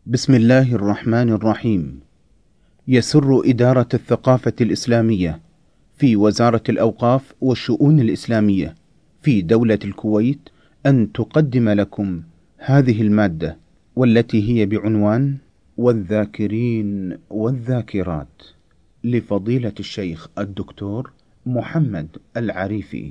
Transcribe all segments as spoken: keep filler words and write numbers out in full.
بسم الله الرحمن الرحيم. يسر إدارة الثقافة الإسلامية في وزارة الأوقاف والشؤون الإسلامية في دولة الكويت أن تقدم لكم هذه المادة، والتي هي بعنوان والذاكرين والذاكرات، لفضيلة الشيخ الدكتور محمد العريفي.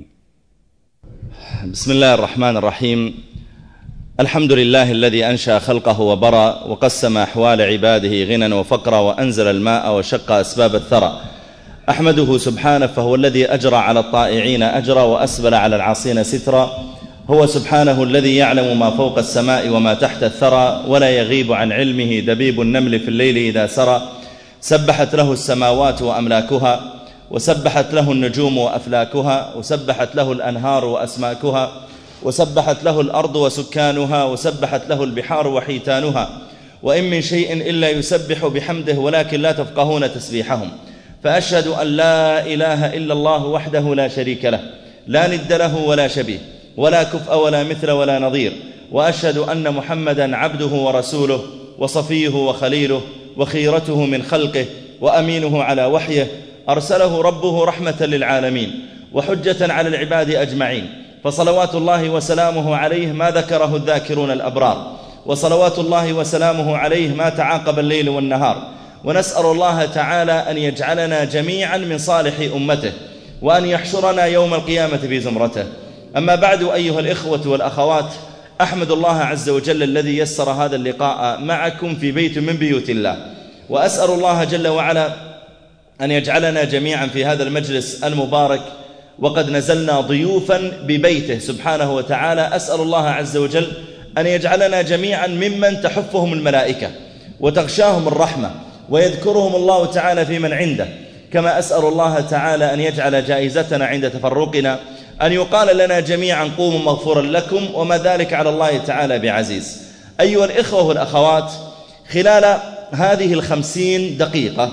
بسم الله الرحمن الرحيم. الحمد لله الذي أنشأ خلقه وبرى وقسم أحوال عباده غنى وفقرا وأنزل الماء وشق أسباب الثرى. أحمده سبحانه فهو الذي أجرى على الطائعين أجرا وأسبل على العاصين سترا. هو سبحانه الذي يعلم ما فوق السماء وما تحت الثرى، ولا يغيب عن علمه دبيب النمل في الليل إذا سرى. سبحت له السماوات وأملاكها، وسبحت له النجوم وأفلاكها، وسبحت له الأنهار وأسماكها، وسبحت له الأرض وسكانها، وسبحت له البحار وحيتانها. وإن من شيء إلا يسبح بحمده ولكن لا تفقهون تسبيحهم. فأشهد أن لا إله إلا الله وحده لا شريك له، لا ند له ولا شبيه، ولا كفء ولا مثل ولا نظير. وأشهد أن محمدا عبده ورسوله، وصفيه وخليله، وخيرته من خلقه، وأمينه على وحيه. أرسله ربه رحمة للعالمين وحجة على العباد أجمعين. فصلوات الله وسلامه عليه ما ذكره الذاكرون الأبرار، وصلوات الله وسلامه عليه ما تعاقب الليل والنهار. ونسأل الله تعالى أن يجعلنا جميعا من صالح أمته، وأن يحشرنا يوم القيامة في زمرته. أما بعد، أيها الإخوة والأخوات، أحمد الله عز وجل الذي يسر هذا اللقاء معكم في بيت من بيوت الله، وأسأل الله جل وعلا أن يجعلنا جميعا في هذا المجلس المبارك وقد نزلنا ضيوفا ببيته سبحانه وتعالى. أسأل الله عز وجل أن يجعلنا جميعا ممن تحفهم الملائكة وتغشاهم الرحمة ويذكرهم الله تعالى في من عنده. كما أسأل الله تعالى أن يجعل جائزتنا عند تفرقنا أن يقال لنا جميعا قوموا مغفورا لكم، وما ذلك على الله تعالى بعزيز. أيها الإخوة والأخوات، خلال هذه الخمسين دقيقة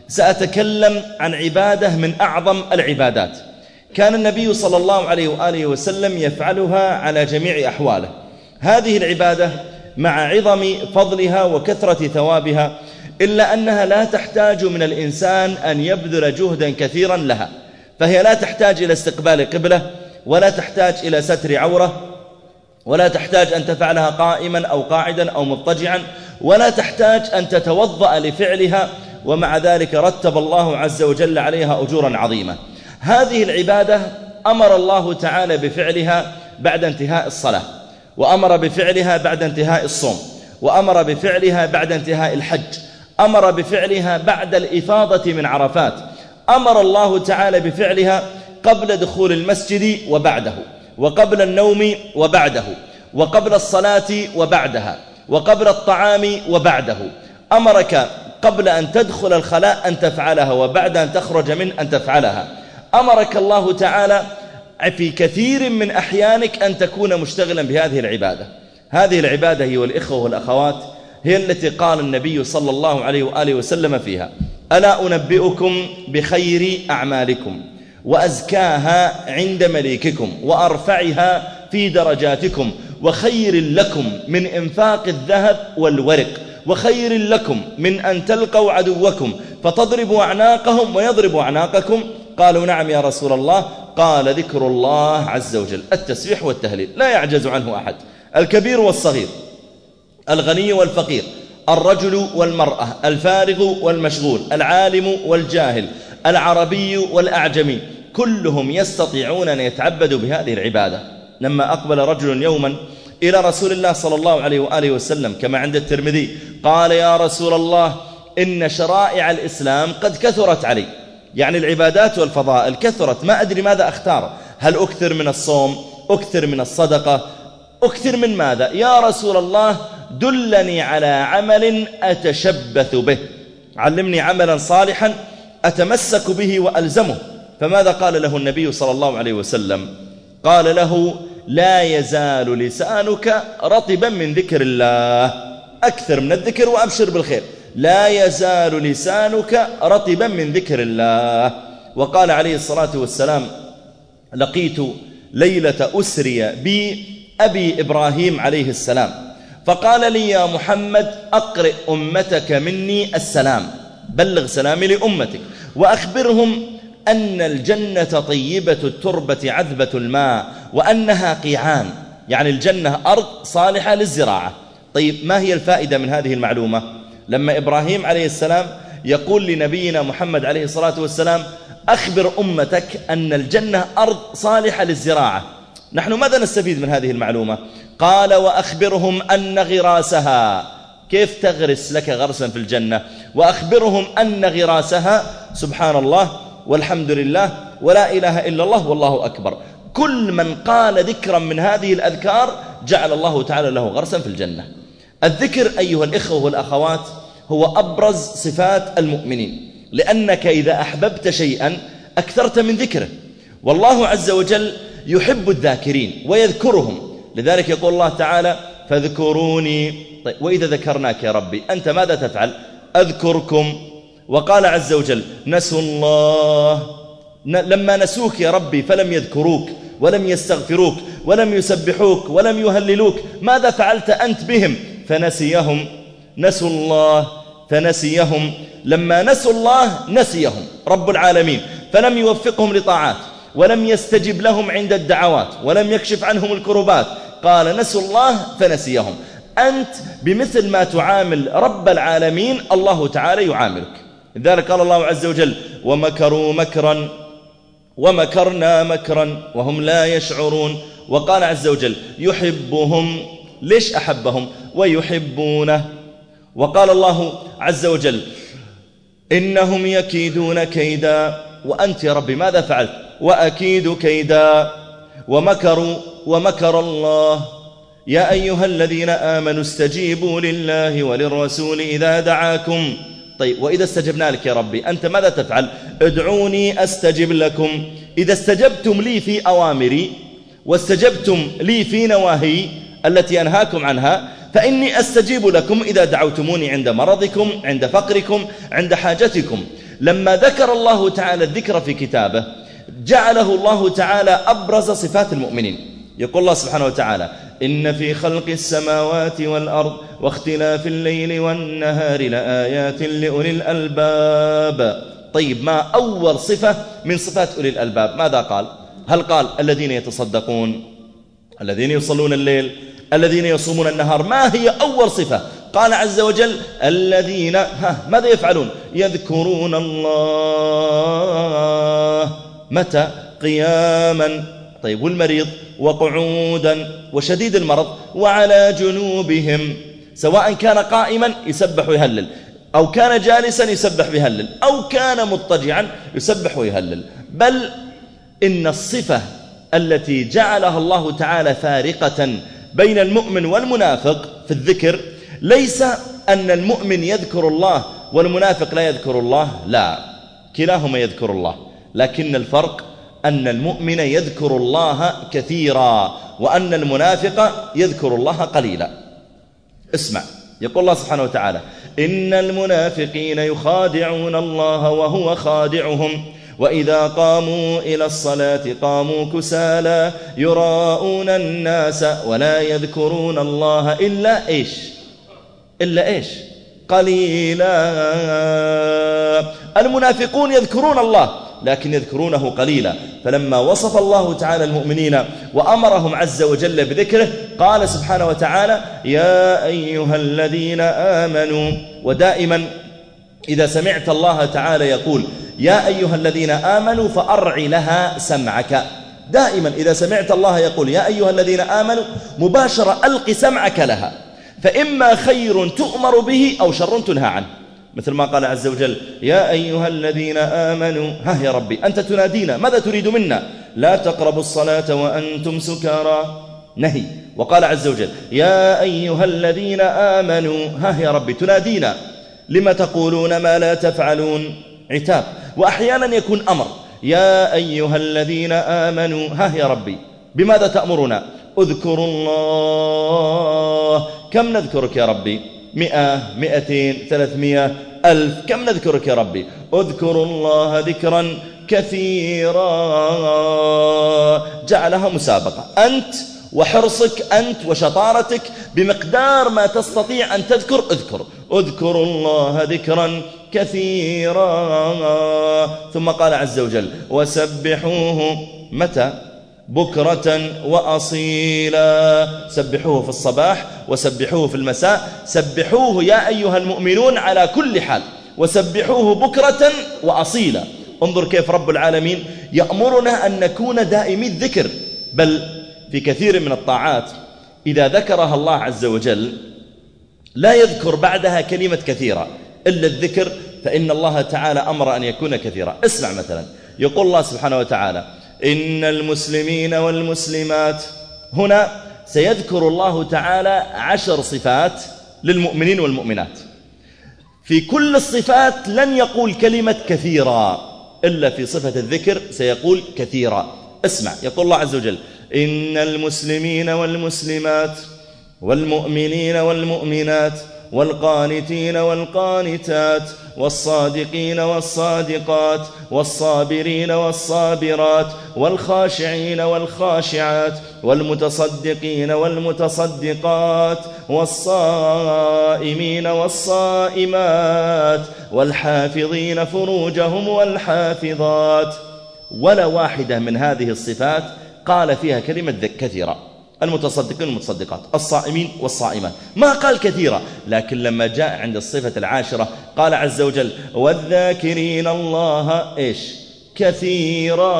سأتكلم عن عبادة من أعظم العبادات كان النبي صلى الله عليه وآله وسلم يفعلها على جميع أحواله. هذه العبادة مع عظم فضلها وكثرة ثوابها، إلا أنها لا تحتاج من الإنسان أن يبذل جهدا كثيرا لها. فهي لا تحتاج إلى استقبال قبلة، ولا تحتاج إلى ستر عورة، ولا تحتاج أن تفعلها قائما أو قاعدا أو مضطجعا، ولا تحتاج أن تتوضأ لفعلها، ومع ذلك رتب الله عز وجل عليها أجورا عظيمة. هذه العبادة أمر الله تعالى بفعلها بعد انتهاء الصلاة، وأمر بفعلها بعد انتهاء الصوم، وأمر بفعلها بعد انتهاء الحج، أمر بفعلها بعد الإفاضة من عرفات، أمر الله تعالى بفعلها قبل دخول المسجد وبعده، وقبل النوم وبعده، وقبل الصلاة وبعدها، وقبل الطعام وبعده. أمرك قبل أن تدخل الخلاء أن تفعلها، وبعد أن تخرج من أن تفعلها. أمرك الله تعالى في كثير من أحيانك أن تكون مشتغلا بهذه العبادة. هذه العبادة هي والإخوة والأخوات هي التي قال النبي صلى الله عليه وآله وسلم فيها: ألا أنبئكم بخير أعمالكم وأزكاها عند مليككم وأرفعها في درجاتكم وخير لكم من إنفاق الذهب والورق وخير لكم من أن تلقوا عدوكم فتضربوا أعناقهم ويضربوا أعناقكم؟ قالوا نعم يا رسول الله. قال: ذكر الله عز وجل، التسبيح والتهليل، لا يعجز عنه أحد، الكبير والصغير، الغني والفقير، الرجل والمرأة، الفارغ والمشغول، العالم والجاهل، العربي والأعجمي، كلهم يستطيعون أن يتعبدوا بهذه العبادة. لما أقبل رجل يوما إلى رسول الله صلى الله عليه وآله وسلم كما عند الترمذي قال: يا رسول الله، إن شرائع الإسلام قد كثرت علي، يعني العبادات والفضائل كثرت، ما أدري ماذا أختار، هل أكثر من الصوم، أكثر من الصدقة، أكثر من ماذا؟ يا رسول الله، دلني على عمل أتشبث به، علمني عملا صالحا أتمسك به وألزمه. فماذا قال له النبي صلى الله عليه وسلم؟ قال له: لا يزال لسانك رطبا من ذكر الله، أكثر من الذكر وأبشر بالخير، لا يزال لسانك رطبا من ذكر الله. وقال عليه الصلاة والسلام: لقيت ليلة أسري بي أبي إبراهيم عليه السلام، فقال لي يا محمد أقرئ أمتك مني السلام، بلغ سلامي لأمتك وأخبرهم أن الجنة طيبة التربة عذبة الماء وأنها قيعان، يعني الجنة أرض صالحة للزراعة. طيب ما هي الفائدة من هذه المعلومة؟ لما إبراهيم عليه السلام يقول لنبينا محمد عليه الصلاة والسلام أخبر أمتك أن الجنة أرض صالحة للزراعة، نحن ماذا نستفيد من هذه المعلومة؟ قال وأخبرهم أن غراسها، كيف تغرس لك غرسا في الجنة؟ وأخبرهم أن غراسها سبحان الله والحمد لله ولا إله إلا الله والله أكبر. كل من قال ذكرا من هذه الأذكار جعل الله تعالى له غرسا في الجنة. الذكر أيها الإخوة والأخوات هو أبرز صفات المؤمنين، لأنك إذا أحببت شيئا أكثرت من ذكره، والله عز وجل يحب الذاكرين ويذكرهم، لذلك يقول الله تعالى فاذكروني. طيب وإذا ذكرناك يا ربي أنت ماذا تفعل؟ أذكركم. وقال عز وجل نسوا الله، لما نسوك يا ربي فلم يذكروك ولم يستغفروك ولم يسبحوك ولم يهللوك، ماذا فعلت أنت بهم؟ فنسيهم. نسوا الله فنسيهم، لما نسوا الله نسيهم رب العالمين، فلم يوفقهم لطاعات ولم يستجب لهم عند الدعوات ولم يكشف عنهم الكربات، قال نسوا الله فنسيهم. أنت بمثل ما تعامل رب العالمين الله تعالى يعاملك. لذلك قال الله عز وجل ومكروا مكرا ومكرنا مكرا وهم لا يشعرون. وقال عز وجل يحبهم، ليش أحبهم؟ ويحبونه. وقال الله عز وجل إنهم يكيدون كيدا، وأنت يا ربي ماذا فعلت؟ وأكيد كيدا. ومكروا ومكر الله. يا أيها الذين آمنوا استجيبوا لله وللرسول إذا دعاكم. طيب وإذا استجبنا لك يا ربي أنت ماذا تفعل؟ ادعوني أستجب لكم. إذا استجبتم لي في أوامري واستجبتم لي في نواهي التي أنهاكم عنها فإني أستجيب لكم إذا دعوتموني عند مرضكم، عند فقركم، عند حاجتكم. لما ذكر الله تعالى الذكر في كتابه جعله الله تعالى أبرز صفات المؤمنين. يقول الله سبحانه وتعالى إن في خلق السماوات والأرض واختلاف الليل والنهار لآيات لأولي الألباب. طيب ما أول صفة من صفات أولي الألباب؟ ماذا قال؟ هل قال الذين يتصدقون، الذين يصلون الليل، الذين يصومون النهار؟ ما هي أول صفة؟ قال عز وجل الذين ها ماذا يفعلون؟ يذكرون الله. متى؟ قياما. طيب والمريض؟ وقعودا، وشديد المرض وعلى جنوبهم، سواء كان قائما يسبح ويهلل أو كان جالسا يسبح ويهلل أو كان مضطجعا يسبح ويهلل. بل إن الصفة التي جعلها الله تعالى فارقة بين المؤمن والمنافق في الذكر ليس أن المؤمن يذكر الله والمنافق لا يذكر الله، لا، كلاهما يذكر الله، لكن الفرق أن المؤمن يذكر الله كثيرا وأن المنافق يذكر الله قليلا. اسمع، يقول الله سبحانه وتعالى إن المنافقين يخادعون الله وهو خادعهم وإذا قاموا إلى الصلاة قاموا كسالى يراءون الناس ولا يذكرون الله إلا إيش؟ إلا إيش؟ قليلا. المنافقون يذكرون الله لكن يذكرونه قليلا. فلما وصف الله تعالى المؤمنين وأمرهم عز وجل بذكره قال سبحانه وتعالى يا أيها الذين آمنوا. ودائما إذا سمعت الله تعالى يقول يا أيها الذين آمنوا فأرع لها سمعك. دائما إذا سمعت الله يقول يا أيها الذين آمنوا مباشرة ألق سمعك لها، فإما خير تؤمر به أو شر تنهى عنه، مثل ما قال عز وجل يا أيها الذين آمنوا. ها يا ربي أنت تنادينا، ماذا تريد منا؟ لا تقربوا الصلاة وأنتم سكارى، نهي. وقال عز وجل يا أيها الذين آمنوا. ها يا ربي تنادينا، لما تقولون ما لا تفعلون، عتاب. وأحيانا يكون أمر يا أيها الذين آمنوا. ها يا ربي بماذا تأمرنا؟ اذكروا الله. كم نذكرك يا ربي؟ مئة، مئتين، ثلاثمائة، ألف، كم نذكرك يا ربي؟ اذكروا الله ذكرا كثيرا. جعلها مسابقة، أنت وحرصك أنت وشطارتك بمقدار ما تستطيع أن تذكر اذكر اذكروا الله ذكرا كثيرا. ثم قال عز وجل وسبحوه متى؟ بكرة وأصيلا. سبحوه في الصباح وسبحوه في المساء، سبحوه يا أيها المؤمنون على كل حال، وسبحوه بكرة وأصيلا. انظر كيف رب العالمين يأمرنا أن نكون دائمي الذكر، بل في كثير من الطاعات إذا ذكرها الله عز وجل لا يذكر بعدها كلمة كثيرة إلا الذكر، فإن الله تعالى أمر أن يكون كثيرا. اسمع مثلا، يقول الله سبحانه وتعالى إن المسلمين والمسلمات. هنا سيذكر الله تعالى عشر صفات للمؤمنين والمؤمنات، في كل الصفات لن يقول كلمة كثيرا، إلا في صفة الذكر سيقول كثيرا. اسمع، يقول الله عز وجل إن المسلمين والمسلمات والمؤمنين والمؤمنات والقانتين والقانتات والصادقين والصادقات والصابرين والصابرات والخاشعين والخاشعات والمتصدقين والمتصدقات والصائمين والصائمات والحافظين فروجهم والحافظات. ولا واحدة من هذه الصفات قال فيها كلمة كثيرة. المتصدقين والمتصدقات، الصائمين والصائمات، ما قال كثيرة. لكن لما جاء عند الصفة العاشرة قال عز وجل والذاكرين الله إيش؟ كثيرا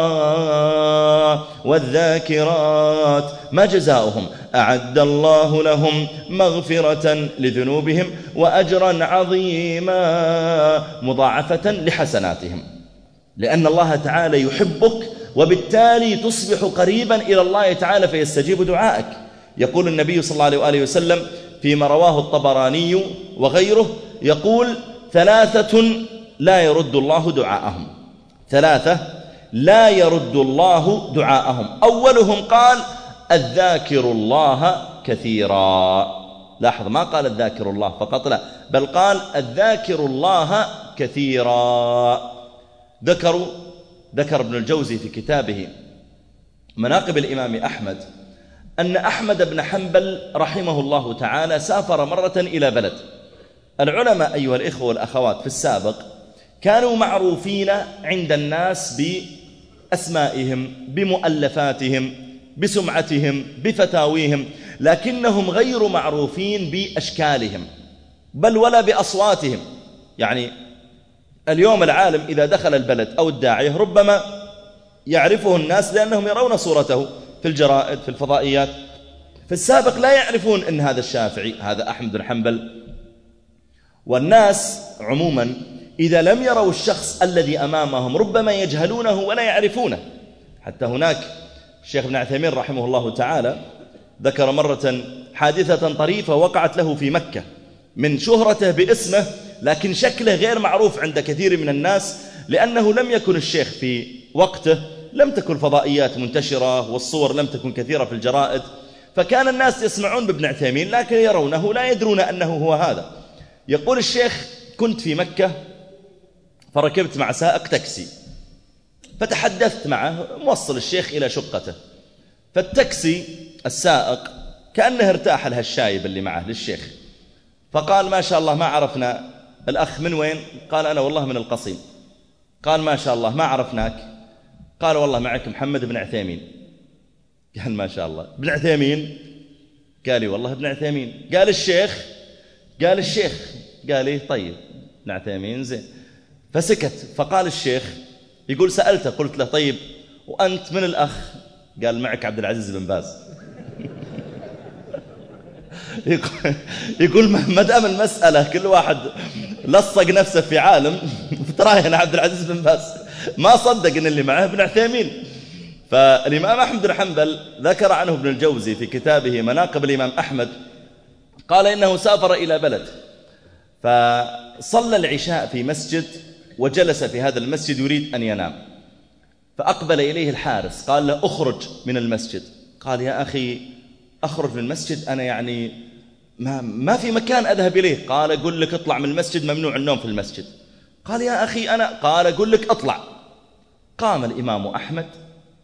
والذاكرات. ما جزاؤهم؟ أعد الله لهم مغفرة لذنوبهم وأجرا عظيما مضاعفة لحسناتهم. لأن الله تعالى يحبك، وبالتالي تصبح قريبا إلى الله تعالى فيستجيب دعائك. يقول النبي صلى الله عليه وآله وسلم فيما رواه الطبراني وغيره، يقول ثلاثة لا يرد الله دعاءهم، ثلاثة لا يرد الله دعاءهم. أولهم قال الذاكر الله كثيرا. لاحظ، ما قال الذاكر الله فقط، لا، بل قال الذاكر الله كثيرا. ذكروا ذكر ابن الجوزي في كتابه مناقب الإمام أحمد أن أحمد بن حنبل رحمه الله تعالى سافر مرة إلى بلد. العلماء أيها الإخوة والأخوات في السابق كانوا معروفين عند الناس بأسمائهم، بمؤلفاتهم، بسمعتهم، بفتاويهم، لكنهم غير معروفين بأشكالهم بل ولا بأصواتهم. يعني اليوم العالم إذا دخل البلد أو الداعية ربما يعرفه الناس لأنهم يرون صورته في الجرائد في الفضائيات. في السابق لا يعرفون أن هذا الشافعي، هذا أحمد بن حنبل. والناس عموما إذا لم يروا الشخص الذي أمامهم ربما يجهلونه ولا يعرفونه. حتى هناك الشيخ ابن عثيمين رحمه الله تعالى ذكر مرة حادثة طريفة وقعت له في مكة من شهرته باسمه، لكن شكله غير معروف عند كثير من الناس، لأنه لم يكن الشيخ في وقته، لم تكن فضائيات منتشرة والصور لم تكن كثيرة في الجرائد، فكان الناس يسمعون بابن عثيمين لكن يرونه لا يدرون أنه هو هذا. يقول الشيخ كنت في مكة فركبت مع سائق تاكسي، فتحدثت معه موصل الشيخ إلى شقته، فالتاكسي السائق كأنه ارتاح لها الشايب اللي معه للشيخ، فقال ما شاء الله ما عرفنا الأخ من وين؟ قال أنا والله من القصيم. قال ما شاء الله ما عرفناك. قال والله معك محمد بن عثيمين. قال ما شاء الله ابن عثيمين؟ قال لي والله ابن عثيمين. قال الشيخ؟ قال الشيخ. قال لي طيب ابن عثيمين زين. فسكت. فقال الشيخ يقول سألته قلت له طيب وأنت من الأخ؟ قال معك عبد العزيز بن باز. يقول ما دام المسألة كل واحد لصق نفسه في عالم فتراهن عبد العزيز بن باز، ما صدق ان اللي معه ابن عثيمين. فالإمام أحمد بن حنبل ذكر عنه ابن الجوزي في كتابه مناقب الإمام أحمد، قال إنه سافر إلى بلد فصلى العشاء في مسجد وجلس في هذا المسجد يريد أن ينام، فأقبل إليه الحارس قال له أخرج من المسجد. قال يا أخي أخرج من المسجد أنا يعني ما, ما في مكان أذهب إليه. قال أقول لك اطلع من المسجد، ممنوع النوم في المسجد. قال يا أخي أنا، قال أقول لك اطلع. قام الإمام أحمد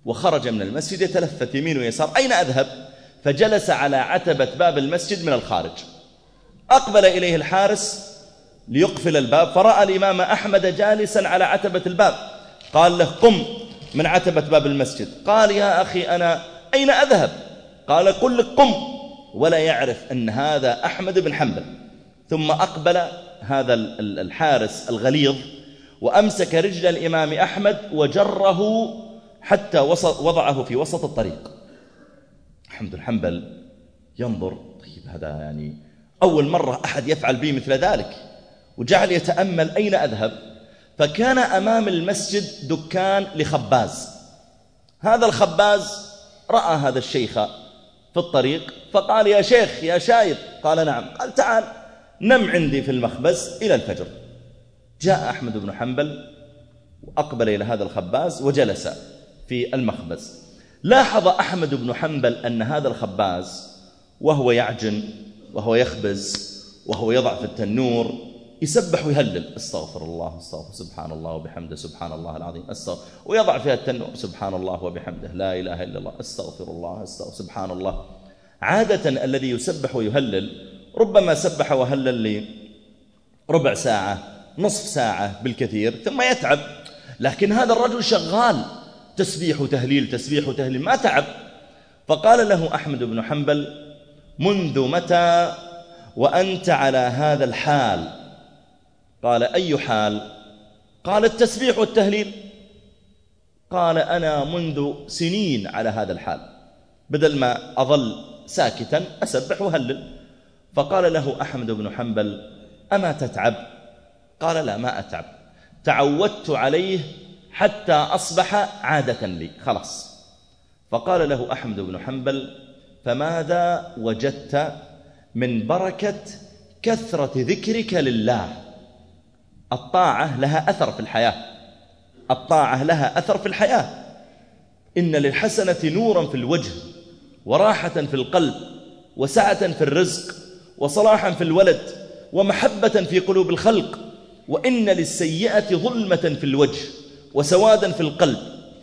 وخرج من المسجد يتلفت يمين ويسار، أين أذهب؟ فجلس على عتبة باب المسجد من الخارج. أقبل إليه الحارس ليقفل الباب، فرأى الإمام أحمد جالسا على عتبة الباب، قال له قم من عتبة باب المسجد. قال يا أخي أنا أين أذهب؟ قال قل لك قم، ولا يعرف أن هذا أحمد بن حنبل. ثم أقبل هذا الحارس الغليظ وأمسك رجل الإمام أحمد وجره حتى وضعه في وسط الطريق. أحمد بن حنبل ينظر، طيب هذا يعني أول مرة أحد يفعل بي مثل ذلك، وجعل يتأمل أين أذهب. فكان أمام المسجد دكان لخباز، هذا الخباز رأى هذا الشيخ في الطريق فقال يا شيخ يا شايب، قال نعم، قال تعال نم عندي في المخبز إلى الفجر. جاء أحمد بن حنبل وأقبل إلى هذا الخباز وجلس في المخبز. لاحظ أحمد بن حنبل أن هذا الخباز وهو يعجن وهو يخبز وهو يضع في التنور يسبح ويهلل، استغفر الله استغفر سبحان الله وبحمده سبحان الله العظيم استغفر، ويضع فيها التنور سبحان الله وبحمده لا إله إلا الله استغفر الله استغفر سبحان الله. عادة الذي يسبح ويهلل ربما سبح وهلل لي ربع ساعة نصف ساعة بالكثير ثم يتعب، لكن هذا الرجل شغال تسبيح وتهليل تسبيح وتهليل ما تعب. فقال له أحمد بن حنبل منذ متى وأنت على هذا الحال؟ قال أي حال؟ قال التسبيح والتهليل. قال أنا منذ سنين على هذا الحال، بدل ما أظل ساكتا أسبح وهلل. فقال له أحمد بن حنبل أما تتعب؟ قال لا ما أتعب، تعودت عليه حتى أصبح عادة لي خلاص. فقال له أحمد بن حنبل فماذا وجدت من بركة كثرة ذكرك لله؟ الطاعة لها أثر في الحياة، الطاعة لها أثر في الحياة. إن للحسنة نورا في الوجه وراحة في القلب وسعة في الرزق وصلاحا في الولد ومحبة في قلوب الخلق، وإن للسيئة ظلمة في الوجه وسوادا في القلب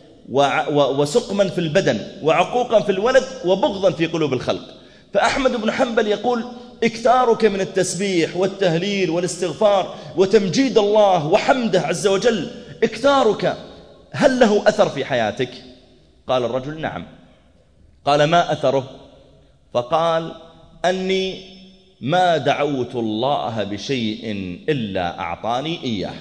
وسقما في البدن وعقوقا في الولد وبغضا في قلوب الخلق. فأحمد بن حنبل يقول اكتارك من التسبيح والتهليل والاستغفار وتمجيد الله وحمده عز وجل، اكتارك هل له أثر في حياتك؟ قال الرجل نعم. قال ما أثره؟ فقال أني ما دعوت الله بشيء إلا أعطاني إياه.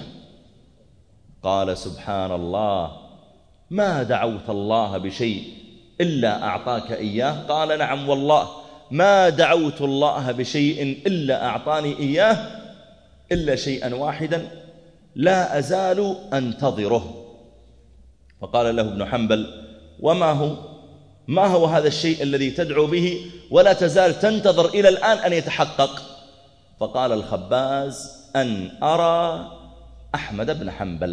قال سبحان الله، ما دعوت الله بشيء إلا أعطاك إياه؟ قال نعم والله ما دعوت الله بشيء إلا أعطاني إياه إلا شيئا واحدا لا أزال أنتظره. فقال له ابن حنبل وما هو؟ ما هو هذا الشيء الذي تدعو به ولا تزال تنتظر إلى الآن أن يتحقق؟ فقال الخباز أن أرى أحمد بن حنبل.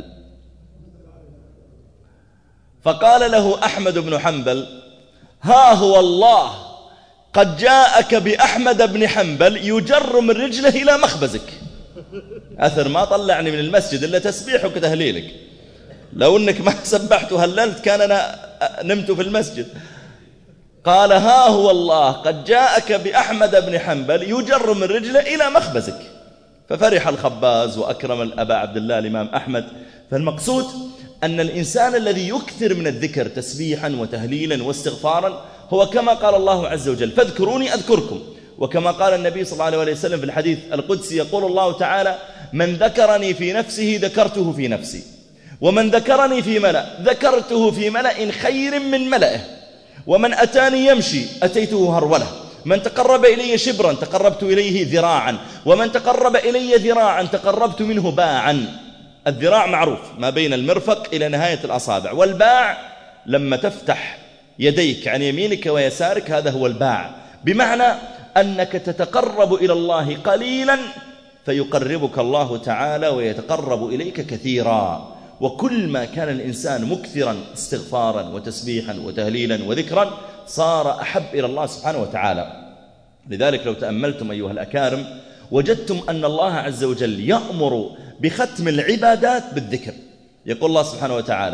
فقال له أحمد بن حنبل ها هو الله قد جاءك بأحمد بن حنبل يجر من رجله إلى مخبزك. أثر ما طلعني من المسجد إلا تسبيحك وتهليلك، لو أنك ما سبحت وهللت كان أنا نمت في المسجد. قال ها هو الله قد جاءك بأحمد بن حنبل يجر من رجله إلى مخبزك. ففرح الخباز وأكرم الأبا عبد الله الإمام أحمد. فالمقصود أن الإنسان الذي يكثر من الذكر تسبيحا وتهليلا واستغفارا هو كما قال الله عز وجل فاذكروني أذكركم، وكما قال النبي صلى الله عليه وسلم في الحديث القدسي يقول الله تعالى من ذكرني في نفسه ذكرته في نفسي، ومن ذكرني في ملأ ذكرته في ملأ خير من ملئه، ومن أتاني يمشي أتيته هرولة، من تقرب إلي شبرا تقربت إليه ذراعا، ومن تقرب إلي ذراعا تقربت منه باعا. الذراع معروف ما بين المرفق إلى نهاية الأصابع، والباع لما تفتح يديك عن يمينك ويسارك هذا هو الباع، بمعنى أنك تتقرب إلى الله قليلا فيقربك الله تعالى ويتقرب إليك كثيرا. وكل ما كان الإنسان مكثرا استغفارا وتسبيحا وتهليلا وذكرا صار أحب إلى الله سبحانه وتعالى. لذلك لو تأملتم أيها الأكارم وجدتم أن الله عز وجل يأمر بختم العبادات بالذكر. يقول الله سبحانه وتعالى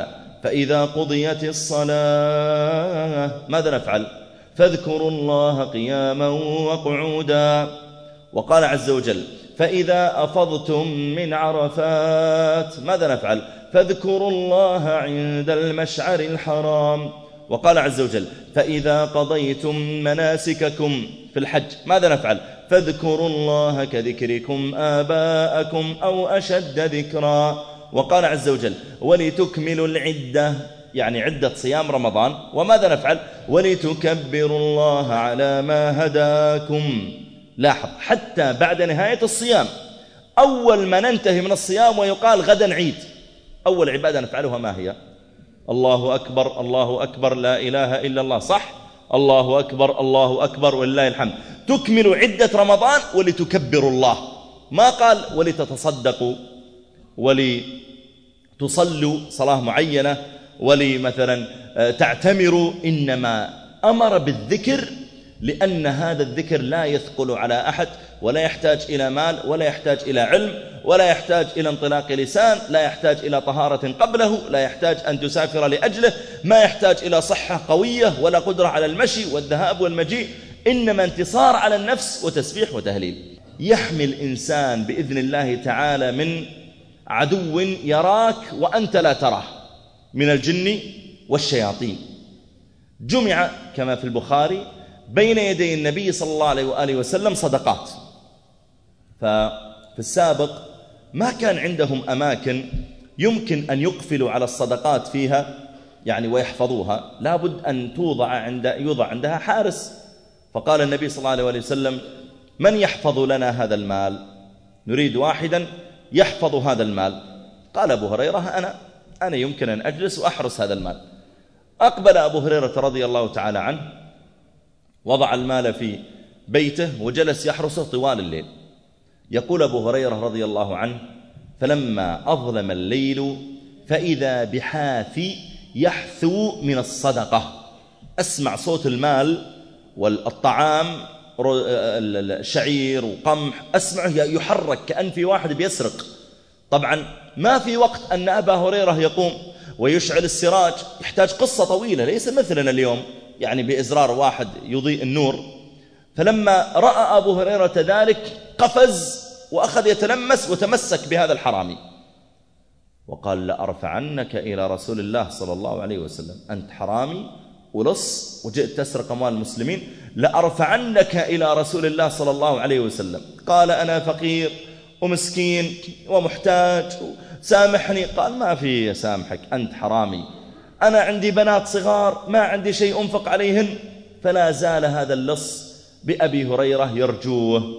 فإذا قضيت الصلاة ماذا نفعل؟ فاذكروا الله قياما وقعودا. وقال عز وجل فإذا أفضتم من عرفات ماذا نفعل؟ فاذكروا الله عند المشعر الحرام. وقال عز وجل فإذا قضيتم مناسككم في الحج ماذا نفعل؟ فاذكروا الله كذكركم آباءكم أو أشد ذكرا. وقال عز وجل ولتكملوا العدة، يعني عدة صيام رمضان. وماذا نفعل؟ ولتكبروا الله على ما هداكم. لاحظ حتى بعد نهاية الصيام أول ما ننتهي من الصيام ويقال غدا عيد، أول عبادة نفعلها ما هي؟ الله أكبر الله أكبر لا إله إلا الله، صح؟ الله أكبر الله أكبر ولله الحمد. تكمل عدة رمضان ولتكبروا الله، ما قال ولتتصدقوا ولتصلوا صلاة معينة ولمثلا تعتمروا، إنما أمر بالذكر لأن هذا الذكر لا يثقل على أحد، ولا يحتاج إلى مال، ولا يحتاج إلى علم، ولا يحتاج إلى انطلاق لسان، لا يحتاج إلى طهارة قبله، لا يحتاج أن تسافر لأجله، ما يحتاج إلى صحة قوية ولا قدرة على المشي والذهاب والمجيء، إنما انتصار على النفس وتسبيح وتهليل. يحمي الإنسان بإذن الله تعالى من عدو يراك وأنت لا تراه من الجن والشياطين. جمع كما في البخاري بين يدي النبي صلى الله عليه وآله وسلم صدقات، ففي السابق ما كان عندهم أماكن يمكن أن يقفلوا على الصدقات فيها يعني ويحفظوها، لابد أن توضع عند يوضع عندها حارس. فقال النبي صلى الله عليه وآله وسلم من يحفظ لنا هذا المال؟ نريد واحدا يحفظ هذا المال. قال أبو هريرة أنا أنا يمكن أن أجلس وأحرس هذا المال. أقبل أبو هريرة رضي الله تعالى عنه، وضع المال في بيته وجلس يحرسه طوال الليل. يقول أبو هريرة رضي الله عنه فلما أظلم الليل فإذا بحافي يحثو من الصدقة. أسمع صوت المال والطعام، الشعير وقمح، أسمعه يحرك كأن في واحد بيسرق. طبعا ما في وقت أن أبا هريرة يقوم ويشعل السراج، يحتاج قصة طويلة، ليس مثلنا اليوم يعني بإزرار واحد يضيء النور. فلما رأى أبو هريرة ذلك قفز وأخذ يتلمس وتمسك بهذا الحرامي وقال لأرفعنك إلى رسول الله صلى الله عليه وسلم، أنت حرامي ولص وجئت تسرق أموال المسلمين، لأرفعنك إلى رسول الله صلى الله عليه وسلم. قال أنا فقير ومسكين ومحتاج سامحني. قال ما في سامحك، أنت حرامي، أنا عندي بنات صغار ما عندي شيء أنفق عليهن. فلا زال هذا اللص بأبي هريرة يرجوه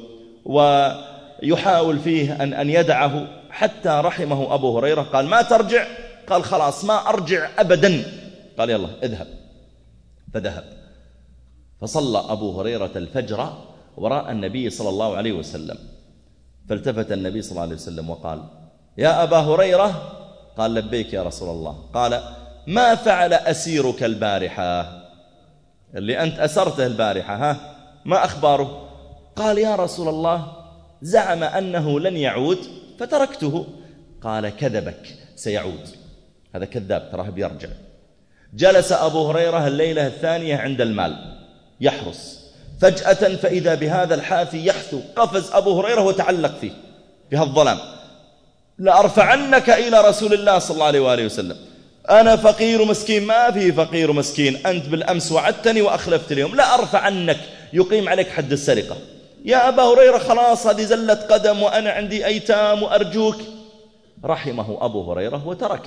ويحاول فيه أن, أن يدعه حتى رحمه أبو هريرة. قال ما ترجع؟ قال خلاص ما أرجع أبدا. قال يلا اذهب. فذهب فصلى أبو هريرة الفجر وراء النبي صلى الله عليه وسلم. فالتفت النبي صلى الله عليه وسلم وقال يا أبا هريرة. قال لبيك يا رسول الله. قال ما فعل أسيرك البارحة؟ اللي أنت أسرته البارحة ها ما أخباره؟ قال يا رسول الله زعم أنه لن يعود فتركته. قال كذبك سيعود، هذا كذاب تراه بيرجع. جلس أبو هريرة الليلة الثانية عند المال يحرس، فجأة فإذا بهذا الحافي يحثو. قفز أبو هريرة وتعلق فيه في هالظلام. لأرفعنك إلى رسول الله صلى الله عليه وآله وسلم، أنا فقير ومسكين. ما في فقير ومسكين، أنت بالأمس وعدتني وأخلفت اليوم. لا أرفعنك، يقيم عليك حد السرقة. يا أبا هريرة خلاص هذه زلة قدم وأنا عندي أيتام وأرجوك. رحمه أبو هريرة وتركه.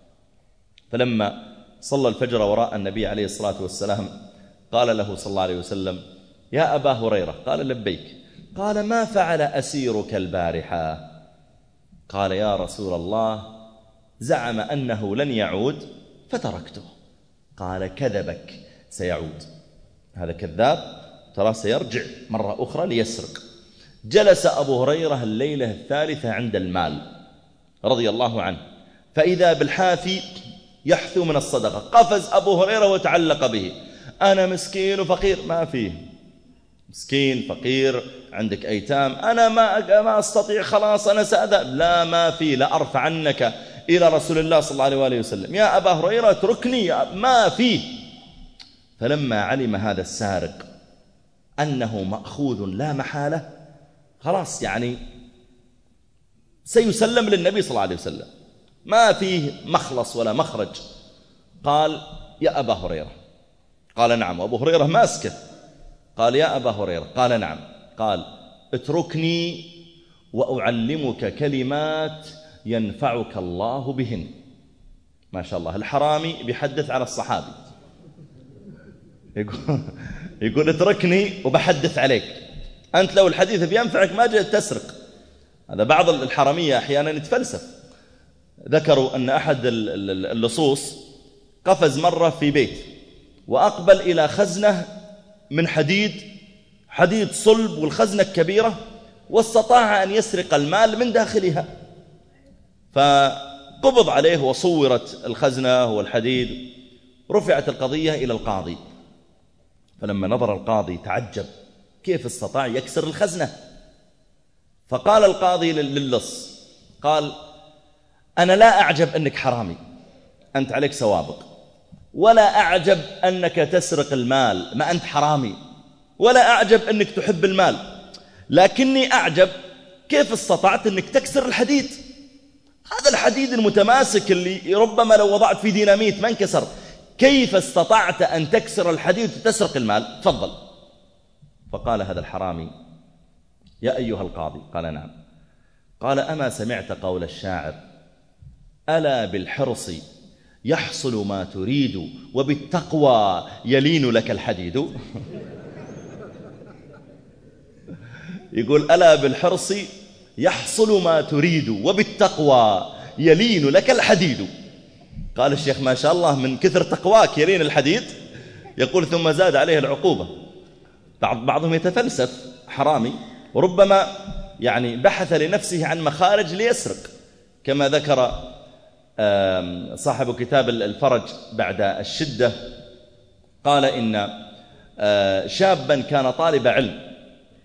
فلما صلى الفجر وراء النبي عليه الصلاة والسلام قال له صلى الله عليه وسلم يا أبا هريرة. قال لبيك. قال ما فعل أسيرك البارحة؟ قال يا رسول الله زعم أنه لن يعود فتركته. قال كذبك سيعود، هذا كذاب ترى سيرجع مرة أخرى ليسرق. جلس أبو هريرة الليلة الثالثة عند المال رضي الله عنه، فإذا بالحافي يحثو من الصدقة. قفز أبو هريرة وتعلق به. أنا مسكين وفقير. ما فيه مسكين فقير عندك أيتام، أنا ما ما أستطيع خلاص أنا سأذهب. لا ما فيه. لا أرفعنك إلى رسول الله صلى الله عليه وآله وسلم: يا أبا هريرة اتركني، ما فيه. فلما علم هذا السارق أنه مأخوذ لا محالة، خلاص يعني سيسلم للنبي صلى الله عليه وسلم، ما فيه مخلص ولا مخرج. قال: يا أبا هريرة. قال: نعم. وأبو هريرة ماسكه. قال: يا أبا هريرة. قال: نعم. قال: اتركني وأعلمك كلمات ينفعك الله بهن. ما شاء الله، الحرامي بيحدث على الصحابي، يقول, يقول اتركني وبحدث عليك، أنت لو الحديث بينفعك ما جئت تسرق. هذا بعض الحرامية أحيانا يتفلسف. ذكروا أن أحد اللصوص قفز مرة في بيت وأقبل إلى خزنة من حديد، حديد صلب، والخزنة كبيرة، واستطاع أن يسرق المال من داخلها. فقبض عليه وصورت الخزنة والحديد، رفعت القضية إلى القاضي. فلما نظر القاضي تعجب، كيف استطاع يكسر الخزنة؟ فقال القاضي للص، قال: أنا لا أعجب أنك حرامي، أنت عليك سوابق، ولا أعجب أنك تسرق المال، ما أنت حرامي، ولا أعجب أنك تحب المال، لكني أعجب كيف استطعت أنك تكسر الحديد. هذا الحديد المتماسك اللي ربما لو وضعت فيه ديناميت ما انكسر، كيف استطعت أن تكسر الحديد وتسرق المال؟ تفضل. فقال هذا الحرامي: يا أيها القاضي. قال: نعم. قال: أما سمعت قول الشاعر: ألا بالحرص يحصل ما تريد وبالتقوى يلين لك الحديد؟ يقول: ألا بالحرص يحصل ما تريد وبالتقوى يلين لك الحديد. قال الشيخ: ما شاء الله، من كثر تقواك يلين الحديد. يقول: ثم زاد عليه العقوبة. بعضهم يتفلسف حرامي، وربما يعني بحث لنفسه عن مخارج ليسرق، كما ذكر صاحب كتاب الفرج بعد الشدة، قال: إن شابا كان طالب علم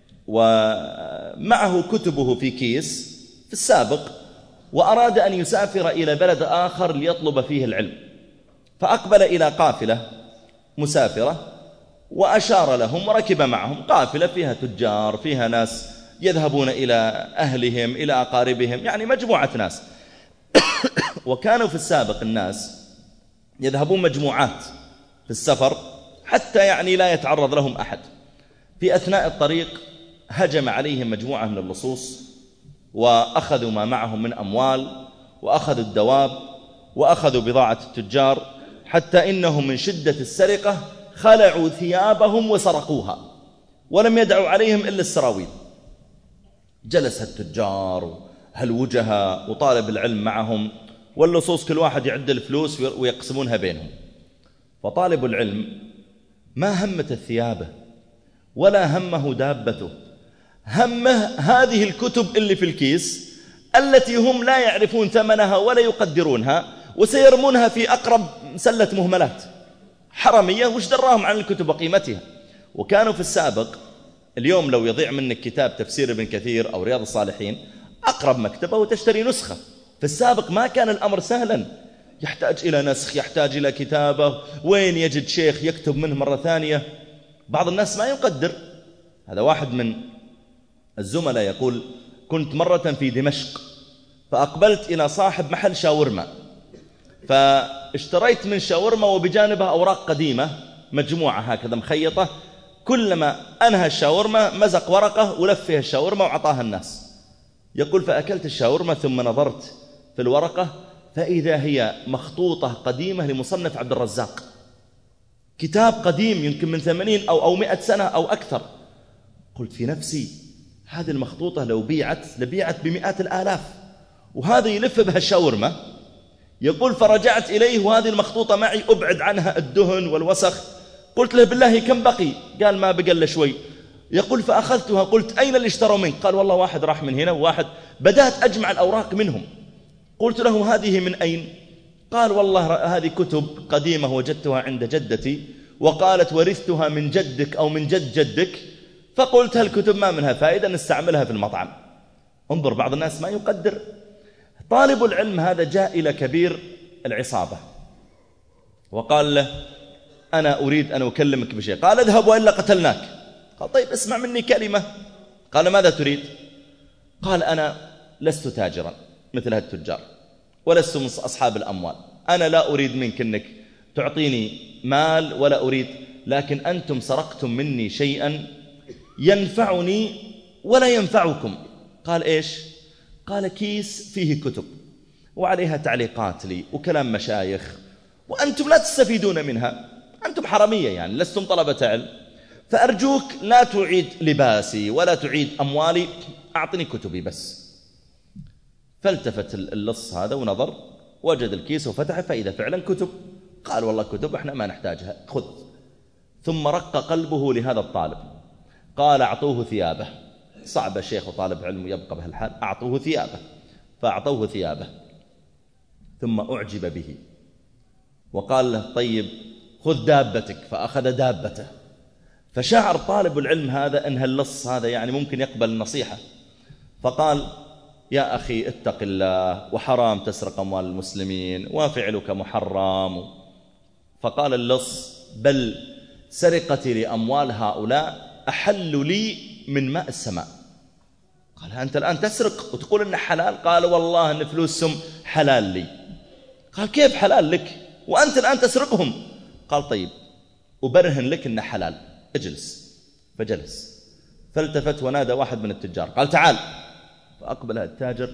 ومعه كتبه في كيس في السابق، وأراد أن يسافر إلى بلد آخر ليطلب فيه العلم، فأقبل إلى قافلة مسافرة وأشار لهم وركب معهم. قافلة فيها تجار، فيها ناس يذهبون إلى أهلهم، إلى أقاربهم، يعني مجموعة ناس. وكانوا في السابق الناس يذهبون مجموعات في السفر حتى يعني لا يتعرض لهم أحد. في أثناء الطريق هجم عليهم مجموعة من اللصوص وأخذوا ما معهم من أموال، وأخذوا الدواب، وأخذوا بضاعة التجار، حتى إنهم من شدة السرقة خلعوا ثيابهم وسرقوها، ولم يدعوا عليهم إلا السراويل. جلس التجار هالوجهة وطالب العلم معهم، واللصوص كل واحد يعد الفلوس ويقسمونها بينهم. فطالب العلم ما همت ثيابه ولا همه دابته، همه هذه الكتب اللي في الكيس التي هم لا يعرفون ثمنها ولا يقدرونها، وسيرمونها في أقرب سلة مهملات. حرامية وش دراهم عن الكتب وقيمتها؟ وكانوا في السابق، اليوم لو يضيع منك كتاب تفسير ابن كثير أو رياض الصالحين، أقرب مكتبة وتشتري نسخة. في السابق ما كان الأمر سهلا، يحتاج إلى نسخ، يحتاج إلى كتابة، وين يجد شيخ يكتب منه مرة ثانية؟ بعض الناس ما يقدر. هذا واحد من الزملاء يقول: كنت مرة في دمشق فأقبلت إلى صاحب محل شاورما، فاشتريت من شاورما وبجانبها أوراق قديمة مجموعة هكذا مخيطة، كلما أنهى الشاورما مزق ورقة ولف فيها الشاورما وعطاها الناس. يقول: فأكلت الشاورما ثم نظرت في الورقة فإذا هي مخطوطة قديمة لمصنف عبد الرزاق، كتاب قديم يمكن من ثمانين أو أو مئة سنة أو أكثر. قلت في نفسي: هذه المخطوطة لو بيعت لبيعت بمئات الآلاف، وهذا يلف بها الشاورما. يقول: فرجعت إليه وهذه المخطوطة معي، أبعد عنها الدهن والوسخ. قلت له: بالله كم بقي؟ قال: ما بقى إلا شوي. يقول: فأخذتها، قلت: أين اللي اشتروا منك؟ قال: والله واحد راح من هنا وواحد. بدأت أجمع الأوراق منهم. قلت له: هذه من أين؟ قال: والله هذه كتب قديمة وجدتها عند جدتي، وقالت ورثتها من جدك أو من جد جدك. فقلت: هالكتب ما منها فائدة، نستعملها في المطعم. انظر، بعض الناس ما يقدر. طالب العلم هذا جاء إلى كبير العصابة وقال له أنا أريد أن أكلمك بشيء. قال اذهب وإلا قتلناك. قال طيب اسمع مني كلمة. قال ماذا تريد؟ قال أنا لست تاجرا مثل هالتجار ولست من أصحاب الأموال، أنا لا أريد منك أنك تعطيني مال ولا أريد، لكن أنتم سرقتم مني شيئا ينفعني ولا ينفعكم. قال إيش؟ قال كيس فيه كتب وعليها تعليقات لي وكلام مشايخ وأنتم لا تستفيدون منها، أنتم حرامية يعني لستم طلبة علم، فأرجوك لا تعيد لباسي ولا تعيد أموالي، أعطني كتبي بس. فالتفت اللص هذا ونظر وجد الكيس وفتحه فإذا فعلا كتب. قال والله كتب احنا ما نحتاجها، خذ. ثم رق قلبه لهذا الطالب. قال أعطوه ثيابه. صعب الشيخ وطالب علم يبقى بهالحال. أعطوه ثيابه فأعطوه ثيابه ثم أعجب به وقال له طيب خذ دابتك، فأخذ دابته. فشعر طالب العلم هذا أن هاللص هذا يعني ممكن يقبل النصيحة، فقال يا أخي اتق الله وحرام تسرق أموال المسلمين وفعلك محرم. فقال اللص بل سرقتي لأموال هؤلاء أحل لي من ماء السماء. قال أنت الآن تسرق وتقول إنه حلال؟ قال والله إن فلوسهم حلال لي. قال كيف حلال لك وأنت الآن تسرقهم؟ قال طيب أبرهن لك إنه حلال، اجلس. فجلس. فالتفت ونادى واحد من التجار قال تعال. فأقبل التاجر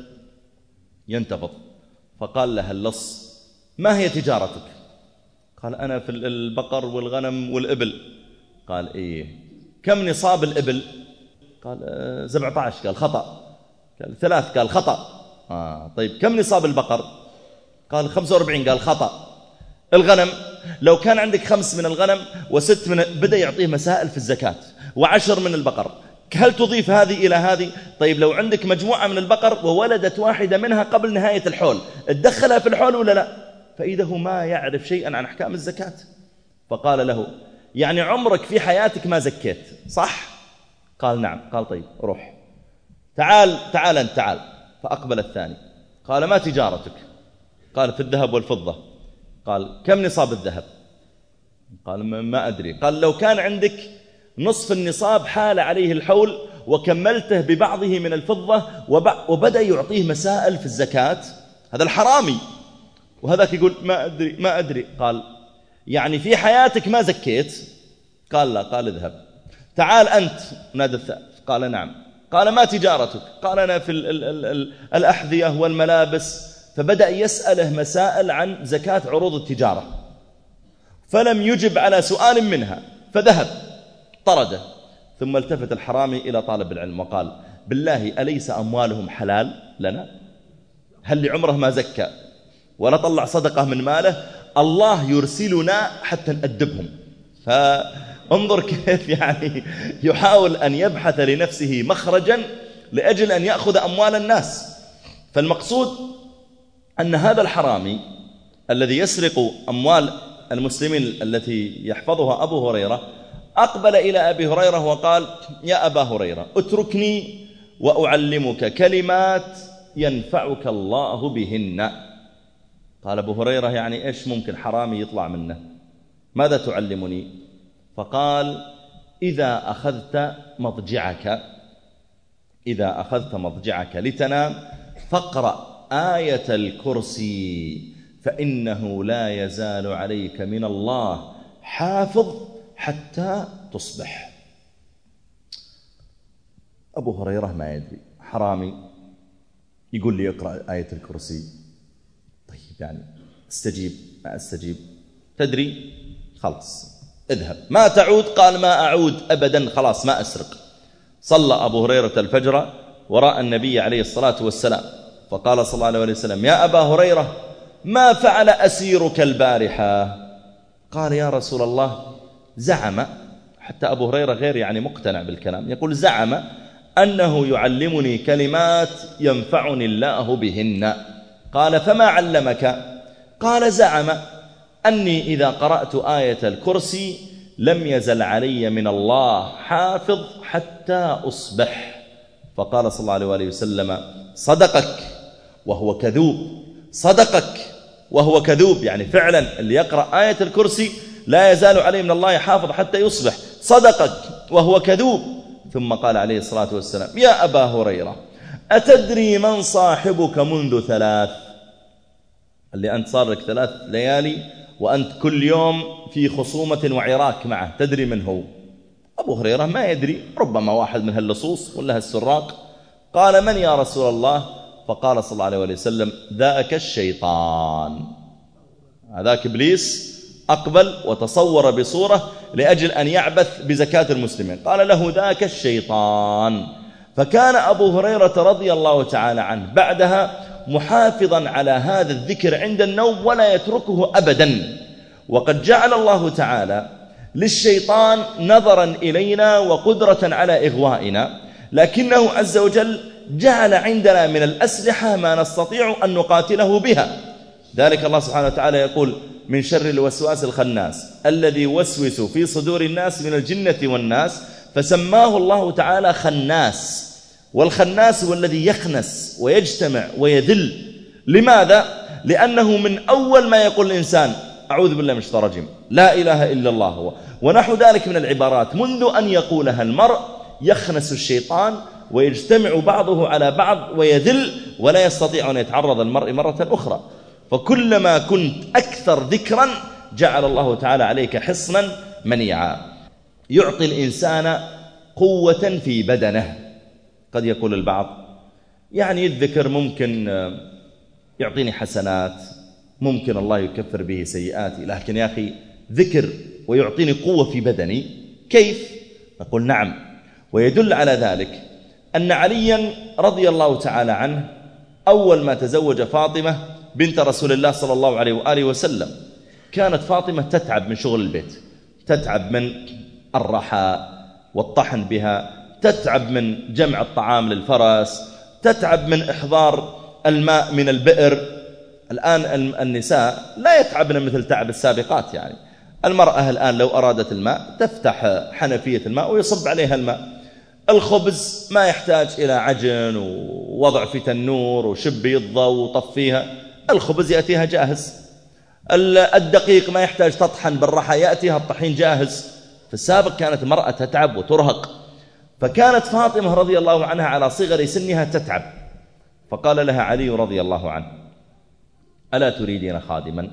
ينتفض فقال له اللص ما هي تجارتك؟ قال أنا في البقر والغنم والإبل. قال إيه كم نصاب الإبل؟ قال سبعة عشر. قال خطأ. قال ثلاث. قال خطأ. آه طيب كم نصاب البقر؟ قال خمسة وأربعين. قال خطأ. الغنم لو كان عندك خمس من الغنم وست من بدأ يعطيه مسائل في الزكاة وعشر من البقر، هل تضيف هذه إلى هذه؟ طيب لو عندك مجموعة من البقر وولدت واحدة منها قبل نهاية الحول، تدخلها في الحول ولا لا؟ فإذا هو ما يعرف شيئا عن أحكام الزكاة. فقال له يعني عمرك في حياتك ما زكيت صح؟ قال نعم. قال طيب روح تعال تعال أنت تعال. فأقبل الثاني قال ما تجارتك؟ قال في الذهب والفضة. قال كم نصاب الذهب؟ قال ما أدري. قال لو كان عندك نصف النصاب حال عليه الحول وكملته ببعضه من الفضة وبدأ يعطيه مسائل في الزكاة، هذا الحرامي. وهذاك يقول ما أدري ما أدري. قال يعني في حياتك ما زكيت؟ قال لا. قال اذهب. تعال أنت. نادى الثالث. قال نعم. قال ما تجارتك؟ قال أنا في ال ال ال ال الأحذية والملابس. فبدأ يسأله مسائل عن زكاة عروض التجارة فلم يجب على سؤال منها فذهب طرده. ثم التفت الحرامي إلى طالب العلم وقال بالله أليس أموالهم حلال لنا؟ هل لعمره ما زكى ولا طلع صدقة من ماله؟ الله يرسلنا حتى نأدبهم. فانظر كيف يعني يحاول أن يبحث لنفسه مخرجا لأجل أن يأخذ أموال الناس. فالمقصود أن هذا الحرامي الذي يسرق أموال المسلمين التي يحفظها أبو هريرة أقبل إلى أبي هريرة وقال يا أبا هريرة اتركني وأعلمك كلمات ينفعك الله بهن. قال أبو هريرة يعني إيش ممكن حرامي يطلع منه؟ ماذا تعلمني؟ فقال إذا أخذت مضجعك إذا أخذت مضجعك لتنام فاقرأ آية الكرسي فإنه لا يزال عليك من الله حافظ حتى تصبح. أبو هريرة ما يدري، حرامي يقول لي اقرأ آية الكرسي. طيب يعني استجيب ما استجيب؟ تدري خلاص اذهب. ما تعود؟ قال ما أعود أبدا، خلاص ما أسرق. صلى أبو هريرة الفجر وراء النبي عليه الصلاة والسلام فقال صلى الله عليه وسلم يا أبا هريرة ما فعل أسيرك البارحة؟ قال يا رسول الله زعم، حتى أبو هريرة غير يعني مقتنع بالكلام، يقول زعم أنه يعلمني كلمات ينفعني الله بهن. قال فما علمك؟ قال زعم أني إذا قرأت آية الكرسي لم يزل علي من الله حافظ حتى أصبح. فقال صلى الله عليه وسلم صدقك وهو كذوب، صدقك وهو كذوب، يعني فعلا اللي يقرأ آية الكرسي لا يزال عليه من الله حافظ حتى يصبح، صدقك وهو كذوب. ثم قال عليه الصلاة والسلام: يا أبا هريرة أتدري من صاحبك منذ ثلاث؟ اللي أنت صار لك ثلاث ليالي وأنت كل يوم في خصومة وعراك معه، تدري من هو؟ أبو هريرة ما يدري، ربما واحد من هاللصوص ولا هالسراق. قال: من يا رسول الله؟ فقال صلى الله عليه وسلم: ذاك الشيطان، هذاك إبليس أقبل وتصور بصورة لأجل أن يعبث بزكاة المسلمين، قال له: ذاك الشيطان. فكان أبو هريرة رضي الله تعالى عنه بعدها محافظا على هذا الذكر عند النوم ولا يتركه أبدا. وقد جعل الله تعالى للشيطان نظرا إلينا وقدرة على إغوائنا، لكنه عز وجل جعل عندنا من الأسلحة ما نستطيع أن نقاتله بها. ذلك الله سبحانه وتعالى يقول: من شر الوسواس الخناس الذي يوسوس في صدور الناس من الجنة والناس، فسماه الله تعالى خناس. والخناس هو الذي يخنس ويجتمع ويذل. لماذا؟ لأنه من أول ما يقول الإنسان أعوذ بالله من الشيطان الرجيم، لا إله إلا الله هو، ونحو ذلك من العبارات، منذ أن يقولها المرء يخنس الشيطان ويجتمع بعضه على بعض ويذل، ولا يستطيع أن يتعرض المرء مرة أخرى. فكلما كنت أكثر ذكرا جعل الله تعالى عليك حصنا منيعا. يعطي الإنسان قوة في بدنه. قد يقول البعض يعني الذكر ممكن يعطيني حسنات، ممكن الله يكفر به سيئاتي، لكن يا أخي ذكر ويعطيني قوة في بدني كيف؟ نقول نعم. ويدل على ذلك أن عليا رضي الله تعالى عنه أول ما تزوج فاطمة بنت رسول الله صلى الله عليه وآله وسلم، كانت فاطمة تتعب من شغل البيت، تتعب من الرحى والطحن بها، تتعب من جمع الطعام للفرس، تتعب من إحضار الماء من البئر. الآن النساء لا يتعبن مثل تعب السابقات، يعني المرأة الآن لو أرادت الماء تفتح حنفية الماء ويصب عليها الماء. الخبز ما يحتاج إلى عجن ووضع في تنور وشب يضى وطفيها، الخبز يأتيها جاهز. الدقيق ما يحتاج تطحن بالرحى، يأتيها الطحين جاهز. في السابق كانت المرأة تتعب وترهق، فكانت فاطمة رضي الله عنها على صغر سنها تتعب. فقال لها علي رضي الله عنه: ألا تريدين خادما؟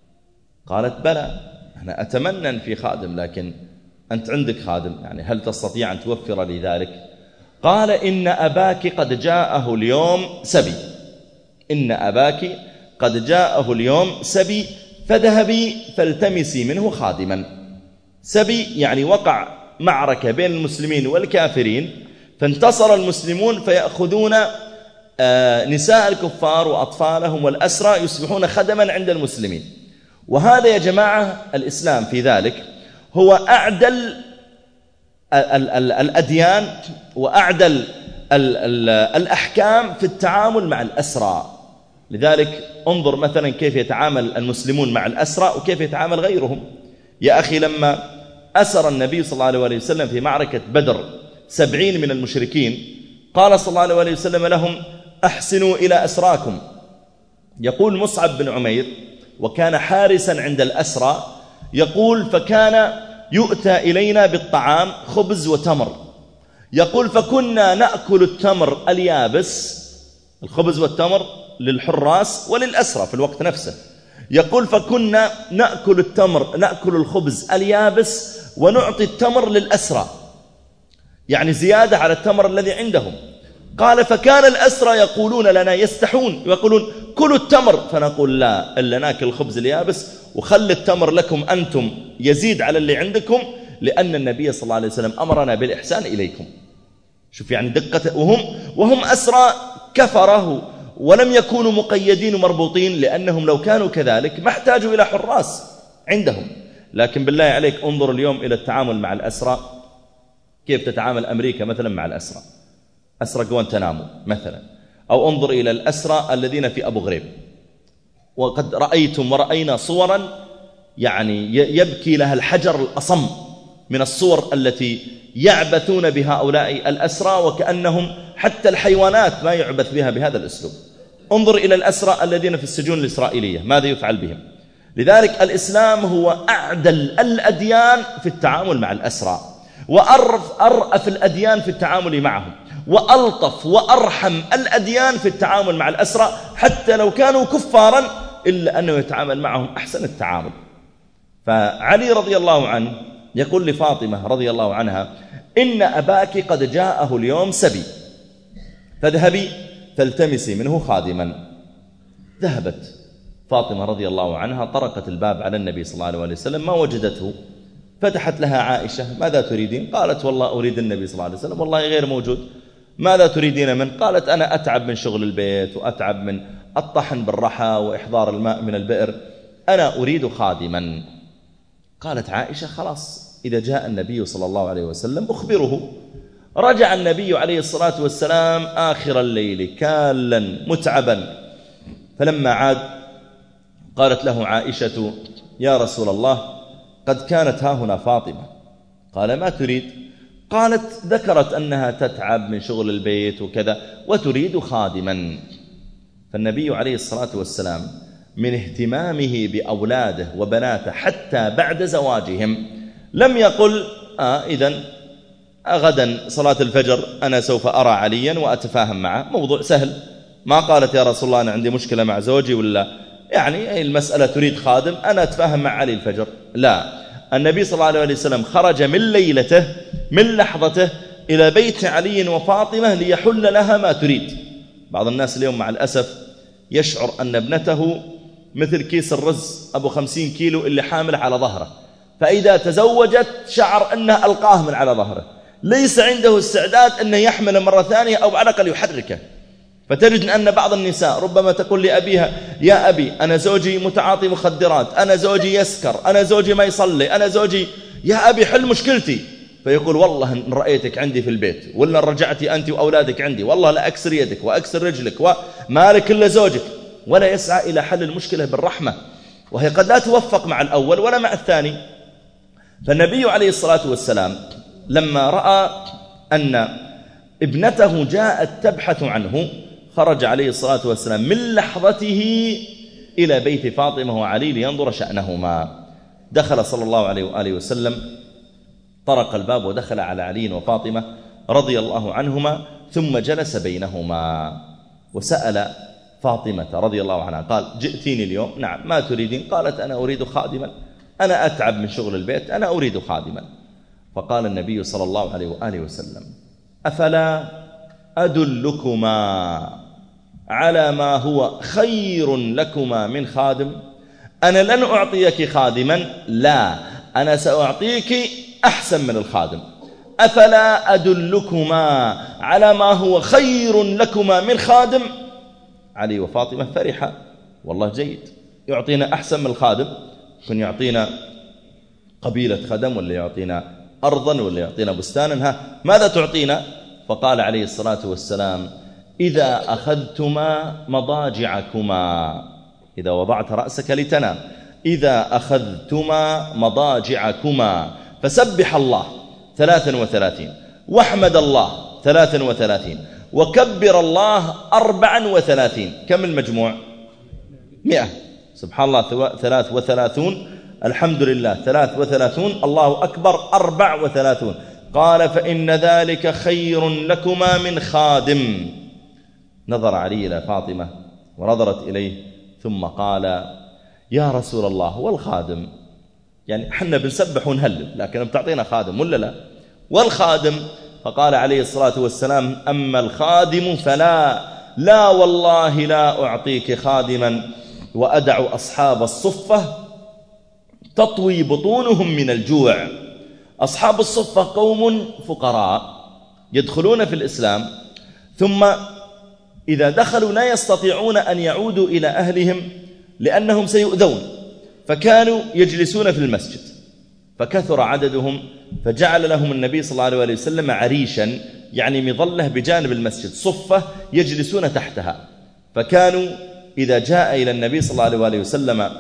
قالت: بلى، أنا أتمنى أن في خادم، لكن أنت عندك خادم، يعني هل تستطيع أن توفر لي ذلك؟ قال: إن أباك قد جاءه اليوم سبي، إن أباك قد جاءه اليوم سبي، فذهبي فالتمسي منه خادما. سبي يعني وقع معركة بين المسلمين والكافرين، فانتصر المسلمون فيأخذون نساء الكفار وأطفالهم والأسرى يصبحون خدما عند المسلمين. وهذا يا جماعة الإسلام في ذلك هو أعدل الأديان وأعدل الأحكام في التعامل مع الأسرى. لذلك انظر مثلا كيف يتعامل المسلمون مع الأسرى وكيف يتعامل غيرهم. يا أخي لما أسر النبي صلى الله عليه وسلم في معركة بدر سبعين من المشركين، قال صلى الله عليه وسلم لهم: أحسنوا إلى أسراكم. يقول مصعب بن عمير وكان حارسا عند الأسرى، يقول: فكان يؤتى إلينا بالطعام خبز وتمر، يقول: فكنا نأكل التمر اليابس، الخبز والتمر للحراس وللأسرى في الوقت نفسه، يقول: فكنا نأكل التمر نأكل الخبز اليابس ونعطي التمر للأسرى، يعني زيادة على التمر الذي عندهم. قال: فكان الأسرى يقولون لنا، يستحون، يقولون: كلوا التمر، فنقول: لا، إلا ناكل الخبز اليابس وخلي التمر لكم أنتم يزيد على اللي عندكم، لأن النبي صلى الله عليه وسلم أمرنا بالإحسان إليكم. شوف يعني دقة. وهم, وهم أسرى كفره ولم يكونوا مقيدين ومربوطين، لأنهم لو كانوا كذلك ما احتاجوا إلى حراس عندهم. لكن بالله عليك انظر اليوم إلى التعامل مع الأسرى، كيف تتعامل أمريكا مثلا مع الأسرى، أسرى غوانتنامو مثلا، أو انظر إلى الأسرى الذين في أبو غريب. وقد رأيتم ورأينا صورا يعني يبكي لها الحجر الأصم من الصور التي يعبثون بهؤلاء الأسرى، وكأنهم حتى الحيوانات ما يعبث بها بهذا الأسلوب. انظر إلى الأسرى الذين في السجون الإسرائيلية ماذا يفعل بهم. لذلك الإسلام هو أعدل الأديان في التعامل مع الأسرى، وأرأف الأديان في التعامل معهم، وألطف وأرحم الأديان في التعامل مع الأسرى، حتى لو كانوا كفارا إلا أنه يتعامل معهم أحسن التعامل. فعلي رضي الله عنه يقول لفاطمة رضي الله عنها: إن أباك قد جاءه اليوم سبي، فاذهبي فالتمسي منه خادما. ذهبت فاطمة رضي الله عنها، طرقت الباب على النبي صلى الله عليه وسلم، ما وجدته. فتحت لها عائشة: ماذا تريدين؟ قالت: والله أريد النبي صلى الله عليه وسلم، والله غير موجود. ماذا تريدين منه؟ قالت: أنا أتعب من شغل البيت، وأتعب من الطحن بالرحى وإحضار الماء من البئر، أنا أريد خادما. قالت عائشة: خلاص، إذا جاء النبي صلى الله عليه وسلم أخبره. رجع النبي عليه الصلاة والسلام آخر الليل كالا متعبا، فلما عاد قالت له عائشة: يا رسول الله، قد كانت ها هنا فاطمة. قال: ما تريد؟ قالت: ذكرت أنها تتعب من شغل البيت وكذا وتريد خادما. فالنبي عليه الصلاة والسلام من اهتمامه بأولاده وبناته حتى بعد زواجهم لم يقل: آه إذن غدا صلاة الفجر أنا سوف أرى عليا وأتفاهم معه، موضوع سهل. ما قالت: يا رسول الله أنا عندي مشكلة مع زوجي، ولا يعني المسألة تريد خادم، أنا أتفاهم مع علي الفجر. لا، النبي صلى الله عليه وسلم خرج من ليلته من لحظته إلى بيت علي وفاطمة ليحل لها ما تريد. بعض الناس اليوم مع الأسف يشعر أن ابنته مثل كيس الرز أبو خمسين كيلو اللي حامل على ظهره، فإذا تزوجت شعر أنه ألقاه من على ظهره، ليس عنده استعداد أنه يحمل مرة ثانية أو على الأقل يحركه. فتجد أن بعض النساء ربما تقول لأبيها: يا أبي أنا زوجي متعاطي مخدرات، أنا زوجي يسكر، أنا زوجي ما يصلي، أنا زوجي، يا أبي حل مشكلتي. فيقول: والله إن رأيتك عندي في البيت، ولا رجعتي أنت وأولادك عندي، والله لا أكسر يدك وأكسر رجلك ومالك إلا زوجك، ولا يسعى إلى حل المشكلة بالرحمة، وهي قد لا توفق مع الأول ولا مع الثاني. فالنبي عليه الصلاة والسلام لما رأى أن ابنته جاءت تبحث عنه خرج عليه الصلاة والسلام من لحظته إلى بيت فاطمة وعلي لينظر شأنهما. دخل صلى الله عليه وآله وسلم، طرق الباب ودخل على علي وفاطمة رضي الله عنهما، ثم جلس بينهما وسأل فاطمة رضي الله عنها قال: جئتيني اليوم؟ نعم. ما تريدين؟ قالت: أنا أريد خادما، أنا أتعب من شغل البيت، أنا أريد خادما. فقال النبي صلى الله عليه وآله وسلم: أفلا أدلكما على ما هو خير لكما من خادم؟ أنا لن أعطيك خادما، لا، أنا سأعطيك أحسن من الخادم. أفلا أدلكما على ما هو خير لكما من خادم؟ علي وفاطمة فرحة: والله جيد، يعطينا أحسن من الخادم، كن يعطينا قبيلة خدم، ولا يعطينا أرضا، ولا يعطينا بستانا، ها ماذا تعطينا؟ فقال عليه الصلاة والسلام: إذا أخذتما مضاجعكما، إذا وضعت رأسك لتنام، إذا أخذتما مضاجعكما فسبح الله ثلاثا وثلاثين، واحمد الله ثلاثا وثلاثين، وكبر الله أربعا وثلاثين. كم المجموع؟ مئة. سبحان الله ثلاث وثلاثون، الحمد لله ثلاث وثلاثون، الله أكبر أربع وثلاثون. قال: فإن ذلك خير لكما من خادم. نظر علي إلى فاطمة ونظرت إليه، ثم قال: يا رسول الله، والخادم؟ يعني حنا بنسبح ونهلل، لكن بتعطينا خادم ولا لا؟ والخادم؟ فقال عليه الصلاة والسلام: أما الخادم فلا، لا والله لا أعطيك خادما وأدع أصحاب الصفة تطوي بطونهم من الجوع. أصحاب الصفة قوم فقراء يدخلون في الإسلام، ثم إذا دخلوا لا يستطيعون أن يعودوا إلى أهلهم لأنهم سيؤذون، فكانوا يجلسون في المسجد، فكثر عددهم، فجعل لهم النبي صلى الله عليه وسلم عريشا، يعني مظلة بجانب المسجد، صفة يجلسون تحتها. فكانوا إذا جاء إلى النبي صلى الله عليه وسلم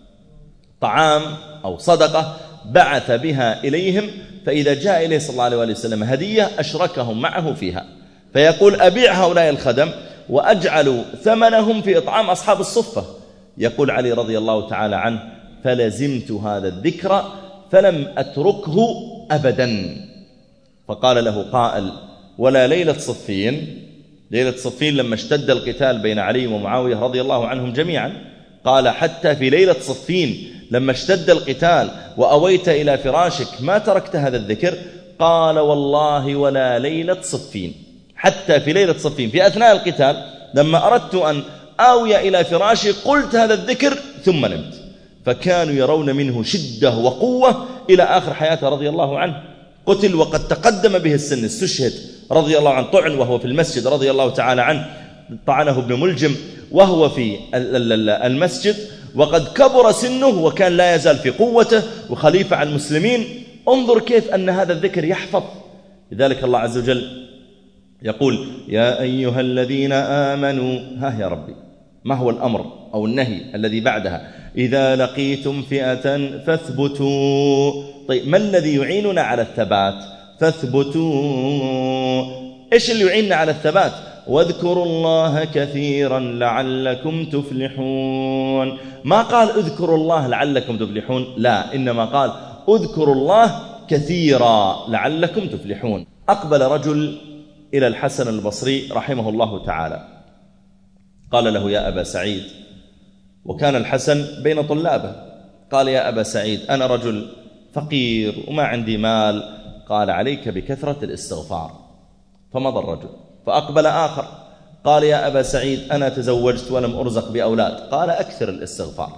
طعام أو صدقة بعث بها إليهم، فإذا جاء إليه صلى الله عليه وسلم هدية أشركهم معه فيها، فيقول: أبيع هؤلاء الخدم وأجعل ثمنهم في إطعام أصحاب الصفة. يقول علي رضي الله تعالى عنه: فلزمت هذا الذكر فلم أتركه أبدا. فقال له قائل: ولا ليلة صفين؟ ليلة صفين لما اشتد القتال بين علي ومعاوية رضي الله عنهم جميعا، قال: حتى في ليلة صفين لما اشتد القتال وأويت إلى فراشك ما تركت هذا الذكر؟ قال: والله ولا ليلة صفين. حتى في ليلة صفين في أثناء القتال لما أردت أن آوي إلى فراشي قلت هذا الذكر ثم نمت. فكانوا يرون منه شدة وقوة إلى آخر حياته رضي الله عنه. قتل وقد تقدم به السن، استشهد رضي الله عنه، طعن وهو في المسجد رضي الله تعالى عنه، طعنه ابن ملجم وهو في المسجد، وقد كبر سنه وكان لا يزال في قوته وخليفة على المسلمين. انظر كيف أن هذا الذكر يحفظ. لذلك الله عز وجل يقول: يا أيها الذين آمنوا، ها يا ربي ما هو الأمر أو النهي الذي بعدها؟ إذا لقيتم فئة فاثبتوا. طيب ما الذي يعيننا على الثبات؟ فاثبتوا. إيش اللي يعيننا على الثبات؟ واذكروا الله كثيرا لعلكم تفلحون. ما قال اذكروا الله لعلكم تفلحون، لا، إنما قال اذكروا الله كثيرا لعلكم تفلحون. أقبل رجل إلى الحسن البصري رحمه الله تعالى، قال له: يا أبا سعيد، وكان الحسن بين طلابه، قال: يا أبا سعيد، أنا رجل فقير وما عندي مال. قال: عليك بكثرة الاستغفار. فمضى الرجل. فأقبل آخر قال: يا أبا سعيد، أنا تزوجت ولم أرزق بأولاد. قال: أكثر الاستغفار.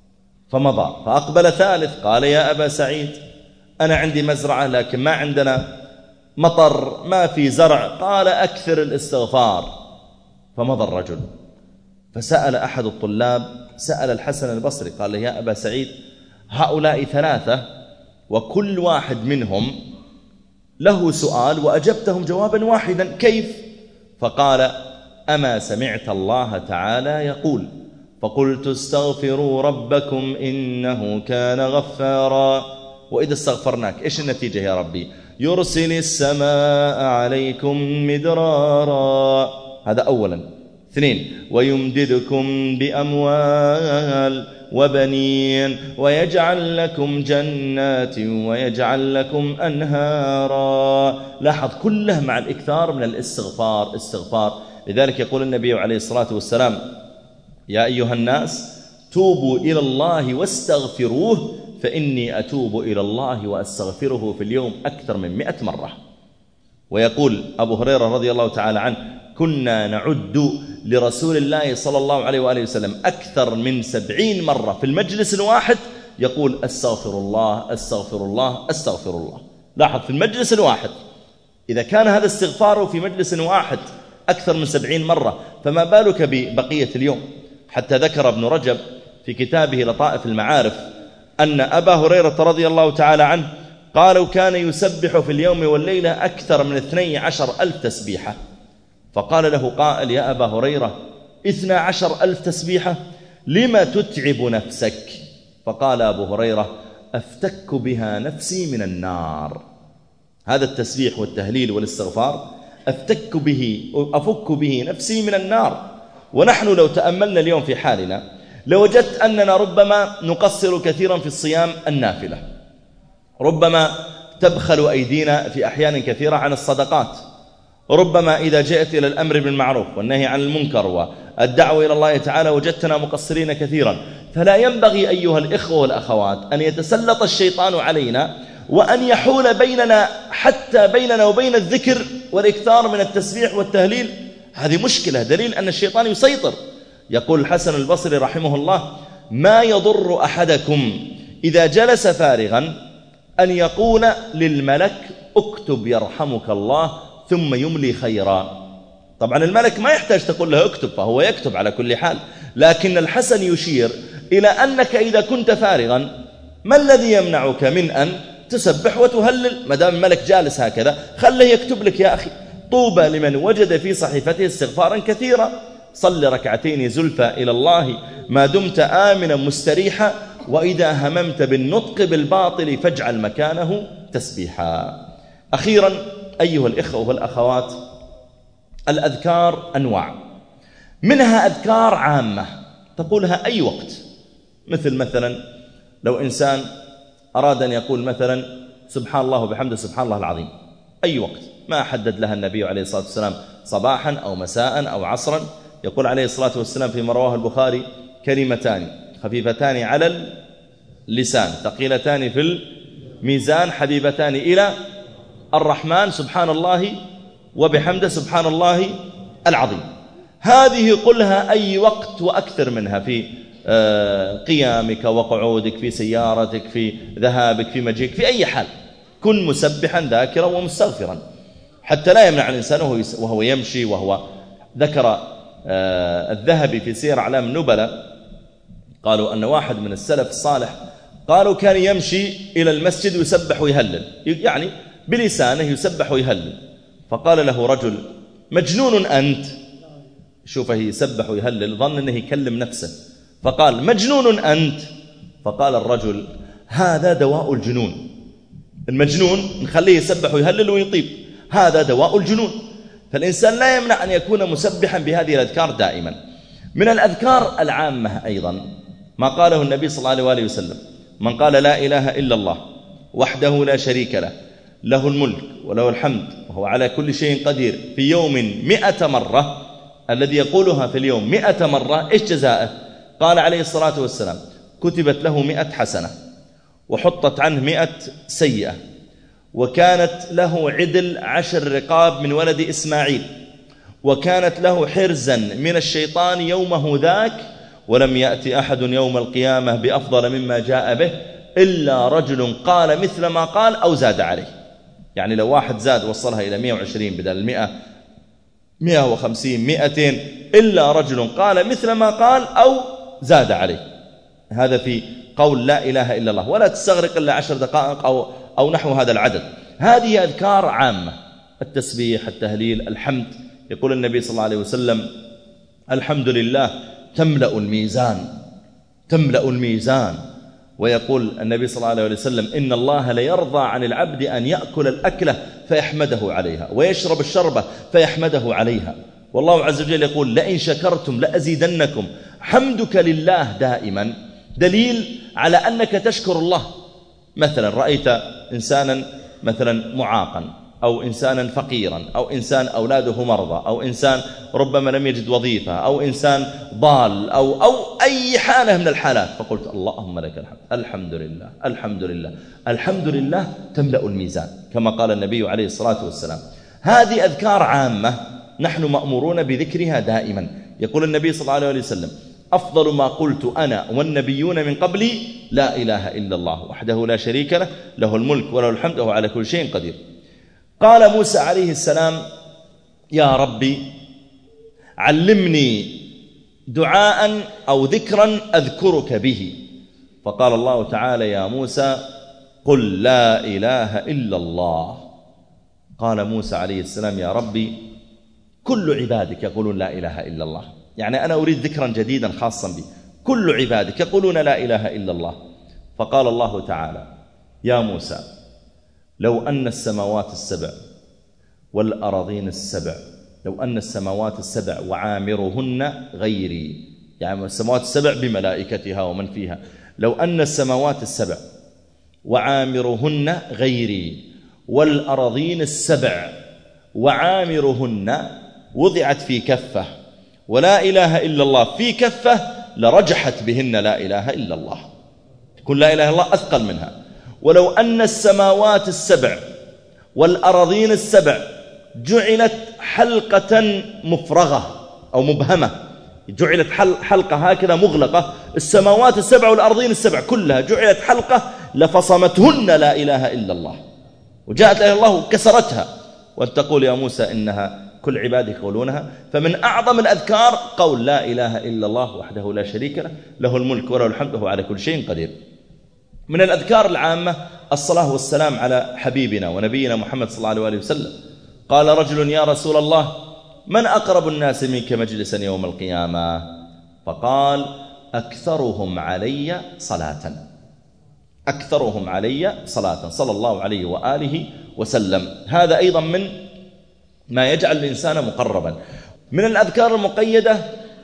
فمضى. فأقبل ثالث قال: يا أبا سعيد، أنا عندي مزرعة لكن ما عندنا مطر، ما في زرع. قال: أكثر الاستغفار. فمضى الرجل. فسأل أحد الطلاب، سأل الحسن البصري، قال له: يا أبا سعيد، هؤلاء ثلاثة وكل واحد منهم له سؤال وأجبتهم جوابا واحدا، كيف؟ فقال: أما سمعت الله تعالى يقول: فقلت استغفروا ربكم إنه كان غفارا. وإذا استغفرناك إيش النتيجة يا ربي؟ يرسل السماء عليكم مدرارا. هذا أولا. اثنين: ويمددكم بأموال وبنين ويجعل لكم جنات ويجعل لكم أنهارا. لاحظ كله مع الإكثار من الاستغفار. استغفار. لذلك يقول النبي عليه الصلاة والسلام: يا أيها الناس توبوا إلى الله واستغفروه فإني أتوب إلى الله وأستغفره في اليوم أكثر من مئة مرة. ويقول أبو هريرة رضي الله تعالى عنه: كنا نعد لرسول الله صلى الله عليه وآله وسلم أكثر من سبعين مرة في المجلس الواحد يقول: أستغفر الله أستغفر الله أستغفر الله. لاحظ في المجلس الواحد، إذا كان هذا استغفاره في مجلس واحد أكثر من سبعين مرة، فما بالك ببقية اليوم؟ حتى ذكر ابن رجب في كتابه لطائف المعارف أن أبا هريرة رضي الله تعالى عنه قالوا: كان يسبح في اليوم والليلة أكثر من اثني عشر ألف تسبيحة. فقال له قائل: يا أبا هريرة، اثنى عشر ألف تسبيحة، لما تتعب نفسك؟ فقال أبو هريرة: أفتك بها نفسي من النار. هذا التسبيح والتهليل والاستغفار أفتك به أفك به نفسي من النار. ونحن لو تأملنا اليوم في حالنا لوجدت أننا ربما نقصر كثيرا في الصيام النافلة، ربما تبخل أيدينا في أحيان كثيرة عن الصدقات، ربما إذا جئت إلى الأمر بالمعروف والنهي عن المنكر والدعوة إلى الله تعالى وجدتنا مقصرين كثيرا. فلا ينبغي أيها الإخوة والأخوات أن يتسلط الشيطان علينا وأن يحول بيننا حتى بيننا وبين الذكر والإكثار من التسبيح والتهليل. هذه مشكلة، دليل أن الشيطان يسيطر. يقول الحسن البصري رحمه الله: ما يضر أحدكم إذا جلس فارغا أن يقول للملك: اكتب يرحمك الله، ثم يملي خيرا. طبعا الملك ما يحتاج تقول له اكتب، فهو يكتب على كل حال، لكن الحسن يشير إلى أنك إذا كنت فارغا ما الذي يمنعك من أن تسبح وتهلل؟ ما دام الملك جالس هكذا خله يكتب لك يا أخي. طوبى لمن وجد في صحيفته استغفارا كثيرا. صل ركعتين زلفى إلى الله ما دمت آمنا مستريحا، وإذا هممت بالنطق بالباطل فاجعل مكانه تسبيحا. أخيرا أيها الإخوة والأخوات، الأذكار أنواع. منها أذكار عامة تقولها أي وقت، مثل مثلا لو إنسان أراد أن يقول مثلا سبحان الله وبحمده سبحان الله العظيم، أي وقت ما حدد لها النبي عليه الصلاة والسلام صباحا أو مساء أو عصرا. يقول عليه الصلاة والسلام فيما رواه البخاري: كلمتان خفيفتان على اللسان ثقيلتان في الميزان حبيبتان إلى الرحمن سبحان الله وبحمده سبحان الله العظيم. هذه قلها أي وقت وأكثر منها، في قيامك وقعودك، في سيارتك، في ذهابك، في مجيك، في أي حال كن مسبحا ذاكرا ومستغفرا، حتى لا يمنع الإنسان وهو يمشي. وهو ذكر الذهبي في سير أعلام النبلاء قالوا أن واحد من السلف الصالح قالوا كان يمشي إلى المسجد ويسبح ويهلل، يعني بلسانه يسبح ويهلل. فقال له رجل: مجنون أنت. شوفه يسبح ويهلل، ظن أنه يكلم نفسه، فقال: مجنون أنت. فقال الرجل: هذا دواء الجنون. المجنون نخليه يسبح ويهلل ويطيب، هذا دواء الجنون. فالإنسان لا يمنع أن يكون مسبحا بهذه الأذكار دائما. من الأذكار العامة أيضا ما قاله النبي صلى الله عليه وسلم: من قال لا إله إلا الله وحده لا شريك له له الملك وله الحمد وهو على كل شيء قدير في يوم مئة مرة، الذي يقولها في اليوم مئة مرة إيش جزاءه؟ قال عليه الصلاة والسلام: كتبت له مئة حسنة وحطت عنه مئة سيئة، وكانت له عدل عشر رقاب من ولد إسماعيل، وكانت له حرزا من الشيطان يومه ذاك، ولم يأتي أحد يوم القيامة بأفضل مما جاء به إلا رجل قال مثل ما قال أو زاد عليه. يعني لو واحد زاد وصلها إلى مئة وعشرين بدل المئة، مئة وخمسين، مئتين، إلا رجل قال مثل ما قال أو زاد عليه. هذا في قول لا إله إلا الله، ولا تستغرق إلا عشر دقائق أو, أو نحو هذا العدد. هذه أذكار عامة: التسبيح، التهليل، الحمد. يقول النبي صلى الله عليه وسلم: الحمد لله تملأ الميزان، تملأ الميزان. ويقول النبي صلى الله عليه وسلم: إن الله ليرضى عن العبد أن يأكل الأكلة فيحمده عليها، ويشرب الشربة فيحمده عليها. والله عز وجل يقول: لئن شكرتم لأزيدنكم. حمدك لله دائما دليل على أنك تشكر الله. مثلا رأيت إنسانا مثلا معاقا، أو إنسانا فقيرا، أو إنسان أولاده مرضى، أو إنسان ربما لم يجد وظيفة، أو إنسان ضال، أو, أو أي حالة من الحالات، فقلت: اللهم لك الحمد، الحمد لله، الحمد لله، الحمد لله تملأ الميزان، كما قال النبي عليه الصلاة والسلام. هذه أذكار عامة نحن مأمورون بذكرها دائما. يقول النبي صلى الله عليه وسلم: أفضل ما قلت أنا والنبيون من قبلي لا إله إلا الله وحده لا شريك له له الملك وله الحمد وهو على كل شيء قدير. قال موسى عليه السلام: يا ربي علمني دعاء أو ذكرا أذكرك به. فقال الله تعالى: يا موسى قل لا إله إلا الله. قال موسى عليه السلام: يا ربي كل عبادك يقولون لا إله إلا الله، يعني أنا أريد ذكرا جديدا خاصا بي، كل عبادك يقولون لا إله إلا الله. فقال الله تعالى: يا موسى لو أن السماوات السبع والأراضين السبع، لو أن السماوات السبع وعامرهن غيري، يعني السماوات السبع بملائكتها ومن فيها، لو أن السماوات السبع وعامرهن غيري والأراضين السبع وعامرهن وضعت في كفة ولا إله إلا الله في كفة لرجحت بهن لا إله إلا الله، تكون لا إله إلا الله أثقل منها. ولو أن السماوات السبع والأراضين السبع جعلت حلقة مفرغة أو مبهمة، جعلت حلقة هكذا مغلقة، السماوات السبع والأرضين السبع كلها جعلت حلقة لفصمتهن لا إله إلا الله، وجاءت لا إله إلا الله وكسرتها. وأن تقول يا موسى إنها كل عبادك يقولونها. فمن أعظم الأذكار قول لا إله إلا الله وحده لا شريك له له الملك وله الحمد وهو على كل شيء قدير. من الأذكار العامة الصلاة والسلام على حبيبنا ونبينا محمد صلى الله عليه وسلم. قال رجل: يا رسول الله من أقرب الناس منك مجلسا يوم القيامة؟ فقال: أكثرهم علي صلاة، أكثرهم علي صلاة صلى الله عليه وآله وسلم. هذا أيضا من ما يجعل الإنسان مقربا. من الأذكار المقيدة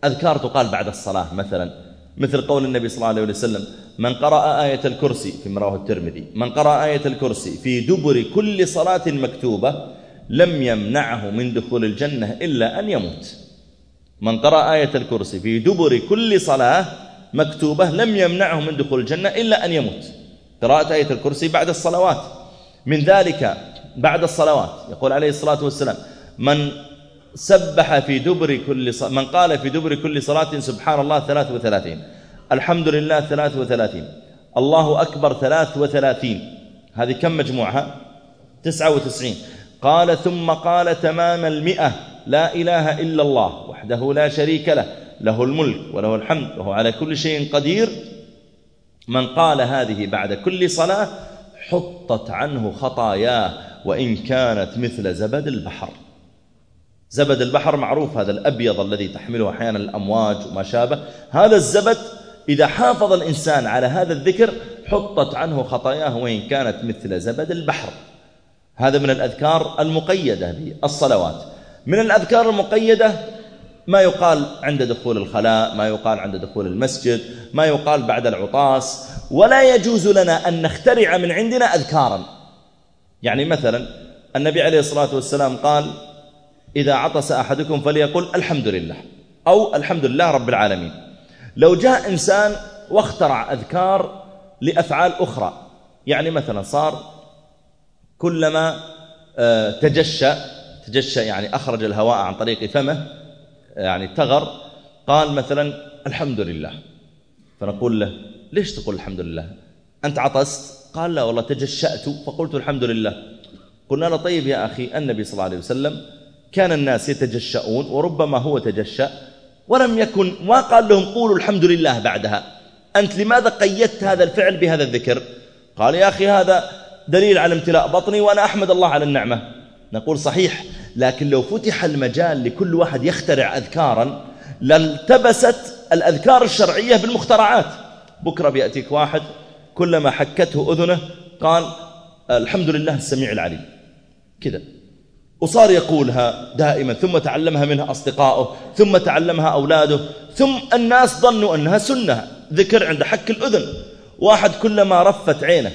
أذكار تقال بعد الصلاة مثلا، مثل قول النبي صلى الله عليه وسلم: من قرأ آية الكرسي فيما رواه الترمذي، من قرأ آية الكرسي في دبر كل صلاة مكتوبة لم يمنعه من دخول الجنة إلا أن يموت. من قرأ آية الكرسي في دبر كل صلاة مكتوبة لم يمنعه من دخول الجنة إلا أن يموت. قراءة آية الكرسي بعد الصلوات. من ذلك بعد الصلوات يقول عليه الصلاة والسلام: من سبح في دبر كل ص... من قال في دبر كل صلاة سبحان الله ثلاث وثلاثين، الحمد لله ثلاث وثلاثين، الله أكبر ثلاث وثلاثين، هذه كم مجموعها؟ تسعة وتسعين. قال ثم قال تمام المئة: لا إله إلا الله وحده لا شريك له، له الملك وله الحمد وهو على كل شيء قدير. من قال هذه بعد كل صلاة حطت عنه خطاياه وإن كانت مثل زبد البحر. زبد البحر معروف، هذا الأبيض الذي تحمله أحيانا الأمواج وما شابه، هذا الزبد إذا حافظ الإنسان على هذا الذكر حطت عنه خطاياه وإن كانت مثل زبد البحر. هذا من الأذكار المقيدة بالصلوات. من الأذكار المقيدة ما يقال عند دخول الخلاء، ما يقال عند دخول المسجد، ما يقال بعد العطاس. ولا يجوز لنا أن نخترع من عندنا أذكارا. يعني مثلا النبي عليه الصلاة والسلام قال: إذا عطس أحدكم فليقل الحمد لله، أو الحمد لله رب العالمين. لو جاء إنسان واخترع أذكار لأفعال أخرى، يعني مثلا صار كلما تجشى تجشى يعني أخرج الهواء عن طريق فمه، يعني تغر، قال مثلا الحمد لله، فنقول له: ليش تقول الحمد لله؟ أنت عطست؟ قال: لا والله تجشأت فقلت الحمد لله. قلنا له: طيب يا أخي، النبي صلى الله عليه وسلم كان الناس يتجشؤون وربما هو تجشأ ولم يكن، ما قال لهم قولوا الحمد لله بعدها، أنت لماذا قيدت هذا الفعل بهذا الذكر؟ قال: يا أخي هذا دليل على امتلاء بطني وأنا أحمد الله على النعمة. نقول صحيح، لكن لو فتح المجال لكل واحد يخترع أذكارا لالتبست الأذكار الشرعية بالمخترعات. بكرة بيأتيك واحد كلما حكته أذنه قال الحمد لله السميع العليم كذا، وصار يقولها دائما، ثم تعلمها منها أصدقائه، ثم تعلمها أولاده، ثم الناس ظنوا أنها سنة، ذكر عند حك الأذن. واحد كلما رفت عينه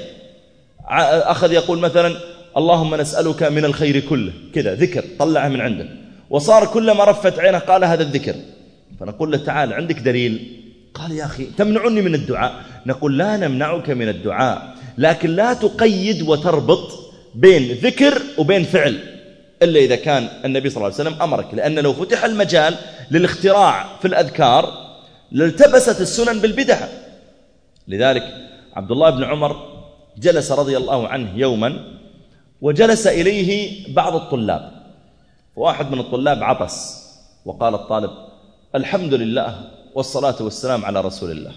أخذ يقول مثلا اللهم نسألك من الخير كله، كذا ذكر طلعه من عنده، وصار كلما رفت عينه قال هذا الذكر. فنقول له: تعال عندك دليل؟ قال: يا أخي تمنعني من الدعاء. نقول: لا نمنعك من الدعاء، لكن لا تقيد وتربط بين ذكر وبين فعل إلا إذا كان النبي صلى الله عليه وسلم أمرك، لأن لو فتح المجال للاختراع في الأذكار لالتبست السنن بالبدع. لذلك عبد الله بن عمر جلس رضي الله عنه يوما، وجلس إليه بعض الطلاب، واحد من الطلاب عطس، وقال الطالب: الحمد لله والصلاة والسلام على رسول الله.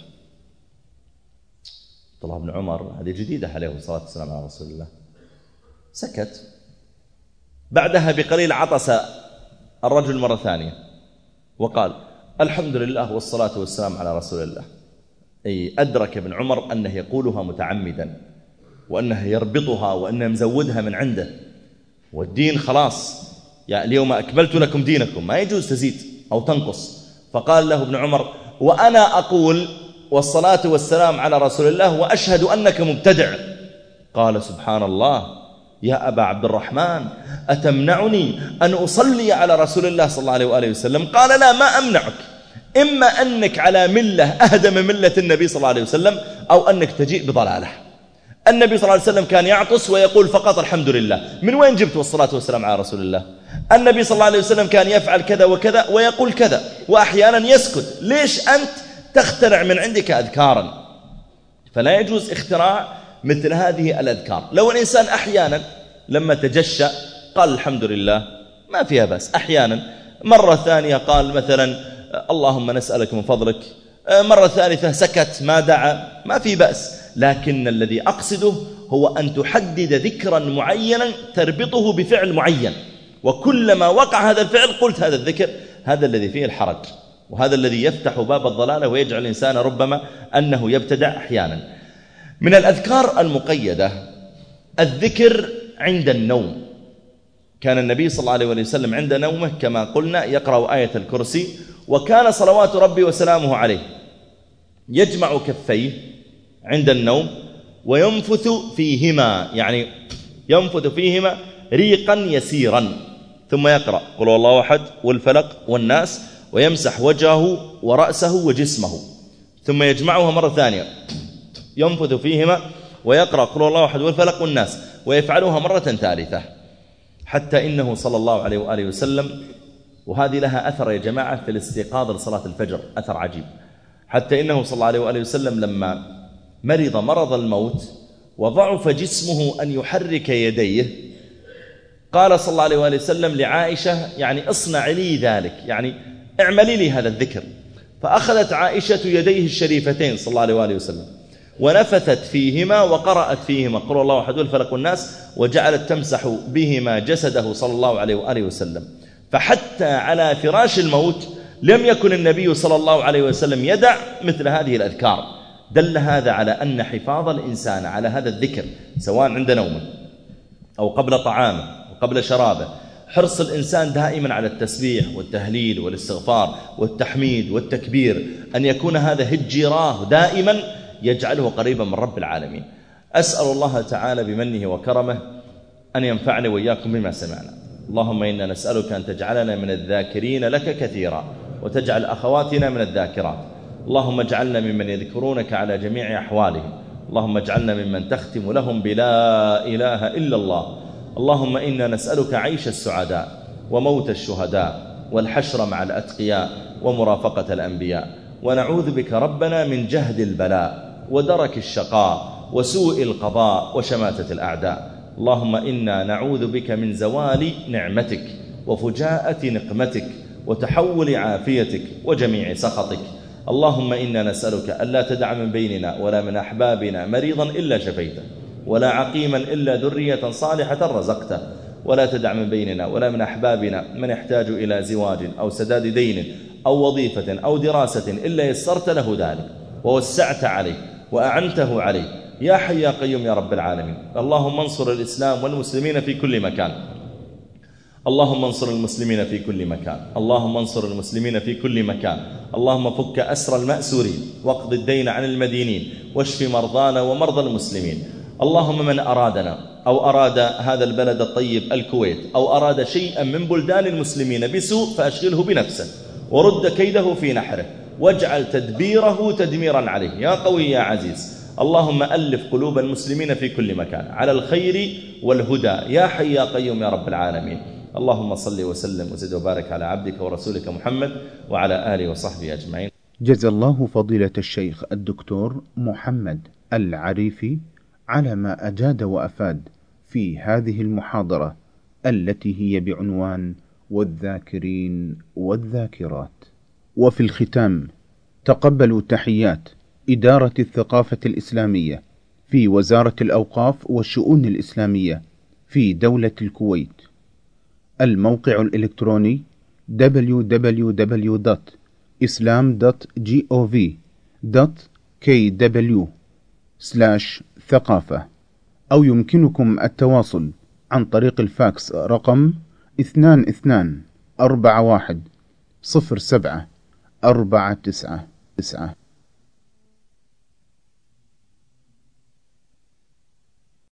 عبد الله بن عمر هذه جديدة عليه الصلاة والسلام على رسول الله، سكت. بعدها بقليل عطس الرجل مرة ثانية وقال: الحمد لله والصلاة والسلام على رسول الله. أي أدرك ابن عمر أنه يقولها متعمدا، وأنه يربطها، وأنه مزودها من عنده، والدين خلاص، يعني اليوم أكملت لكم دينكم، ما يجوز تزيد أو تنقص. فقال له ابن عمر: وأنا أقول والصلاة والسلام على رسول الله وأشهد أنك مبتدع. قال: سبحان الله يا أبا عبد الرحمن، أتمنعني أن أصلي على رسول الله صلى الله عليه وآله وسلم؟ قال: لا، ما أمنعك، إما أنك على ملة أهدى من ملة النبي صلى الله عليه وسلم، أو أنك تجيء بضلاله. النبي صلى الله عليه وسلم كان يعطس ويقول فقط الحمد لله، من وين جبت والصلاة والسلام على رسول الله؟ النبي صلى الله عليه وسلم كان يفعل كذا وكذا ويقول كذا، وأحيانا يسكت. ليش أنت تخترع من عندك أذكارا؟ فلا يجوز اختراع مثل هذه الأذكار. لو الإنسان أحيانا لما تجشأ قال الحمد لله ما فيها بس، أحيانا مرة ثانية قال مثلا اللهم نسألك من فضلك، مرة ثالثة سكت ما دعا، ما في بأس. لكن الذي أقصده هو أن تحدد ذكرا معينا تربطه بفعل معين، وكلما وقع هذا الفعل قلت هذا الذكر. هذا الذي فيه الحرج، وهذا الذي يفتح باب الضلالة ويجعل الإنسان ربما أنه يبتدع أحيانا. من الأذكار المقيدة الذكر عند النوم، كان النبي صلى الله عليه وسلم عند نومه كما قلنا يقرأ آية الكرسي، وكان صلوات ربي وسلامه عليه يجمع كفيه عند النوم وينفث فيهما، يعني ينفث فيهما ريقا يسيرا، ثم يقرأ قل هو الله أحد والفلق والناس، ويمسح وجهه ورأسه وجسمه، ثم يجمعها مرة ثانية ينفث فيهما ويقرأ قل هو الله أحد والفلق والناس، ويفعلها مرة ثالثة، حتى إنه صلى الله عليه وآله وسلم، وهذه لها أثر يا جماعة في الاستيقاظ لصلاة الفجر، أثر عجيب، حتى إنه صلى الله عليه وآله وسلم لما مرض مرض الموت وضعف جسمه أن يحرك يديه، قال صلى الله عليه وآله وسلم لعائشة يعني اصنع لي ذلك، يعني اعملي لي هذا الذكر. فأخذت عائشة يديه الشريفتين صلى الله عليه وآله وسلم ونفثت فيهما وقرأت فيهما قل الله أحد والفلق والناس، وجعلت تمسح بهما جسده صلى الله عليه وآله وسلم. فحتى على فراش الموت لم يكن النبي صلى الله عليه وسلم يدع مثل هذه الأذكار. دل هذا على أن حفاظ الإنسان على هذا الذكر سواء عند نومه أو قبل طعامه وقبل شرابه، حرص الإنسان دائما على التسبيح والتهليل والاستغفار والتحميد والتكبير، أن يكون هذا هجيراه دائما يجعله قريبا من رب العالمين. أسأل الله تعالى بمنه وكرمه أن ينفعني وإياكم بما سمعنا. اللهم إنا نسألك أن تجعلنا من الذاكرين لك كثيرا وتجعل أخواتنا من الذاكرات. اللهم اجعلنا ممن يذكرونك على جميع أحوالهم. اللهم اجعلنا ممن تختم لهم بلا إله إلا الله. اللهم إنا نسألك عيش السعداء وموت الشهداء والحشر مع الأتقياء ومرافقة الأنبياء، ونعوذ بك ربنا من جهد البلاء ودرك الشقاء وسوء القضاء وشماتة الأعداء. اللهم إنا نعوذ بك من زوال نعمتك وفجاءة نقمتك وتحول عافيتك وجميع سخطك. اللهم إنا نسألك ألا تدع من بيننا ولا من أحبابنا مريضا إلا شفيته، ولا عقيما إلا ذرية صالحة رزقته، ولا تدع من بيننا ولا من أحبابنا من يحتاج إلى زواج أو سداد دين أو وظيفة أو دراسة إلا يسرت له ذلك ووسعت عليه وأعنته عليه يا حي يا قيوم يا رب العالمين. اللهم انصر الإسلام والمسلمين في كل مكان. اللهم انصر المسلمين في كل مكان. اللهم انصر المسلمين في كل مكان. اللهم فك أسر المأسورين واقض الدين عن المدينين واشف مرضانا ومرضى المسلمين. اللهم من أرادنا أو أراد هذا البلد الطيب الكويت أو أراد شيئا من بلدان المسلمين بسوء فأشغله بنفسه ورد كيده في نحره واجعل تدبيره تدميرا عليه يا قوي يا عزيز. اللهم ألف قلوب المسلمين في كل مكان على الخير والهدى يا حي يا قيوم يا رب العالمين. اللهم صل وسلم وزد وبارك على عبدك ورسولك محمد وعلى آله وصحبه أجمعين. جزا الله فضيلة الشيخ الدكتور محمد العريفي على ما أجاد وأفاد في هذه المحاضرة التي هي بعنوان والذاكرين والذاكرات. وفي الختام تقبلوا تحيات إدارة الثقافة الإسلامية في وزارة الأوقاف والشؤون الإسلامية في دولة الكويت. الموقع الإلكتروني دبليو دبليو دبليو دوت إسلام دوت جوف دوت كي دبليو سلاش ثقافة، أو يمكنكم التواصل عن طريق الفاكس رقم اثنان اثنان أربعة واحد صفر سبعة أربعة تسعة تسعة.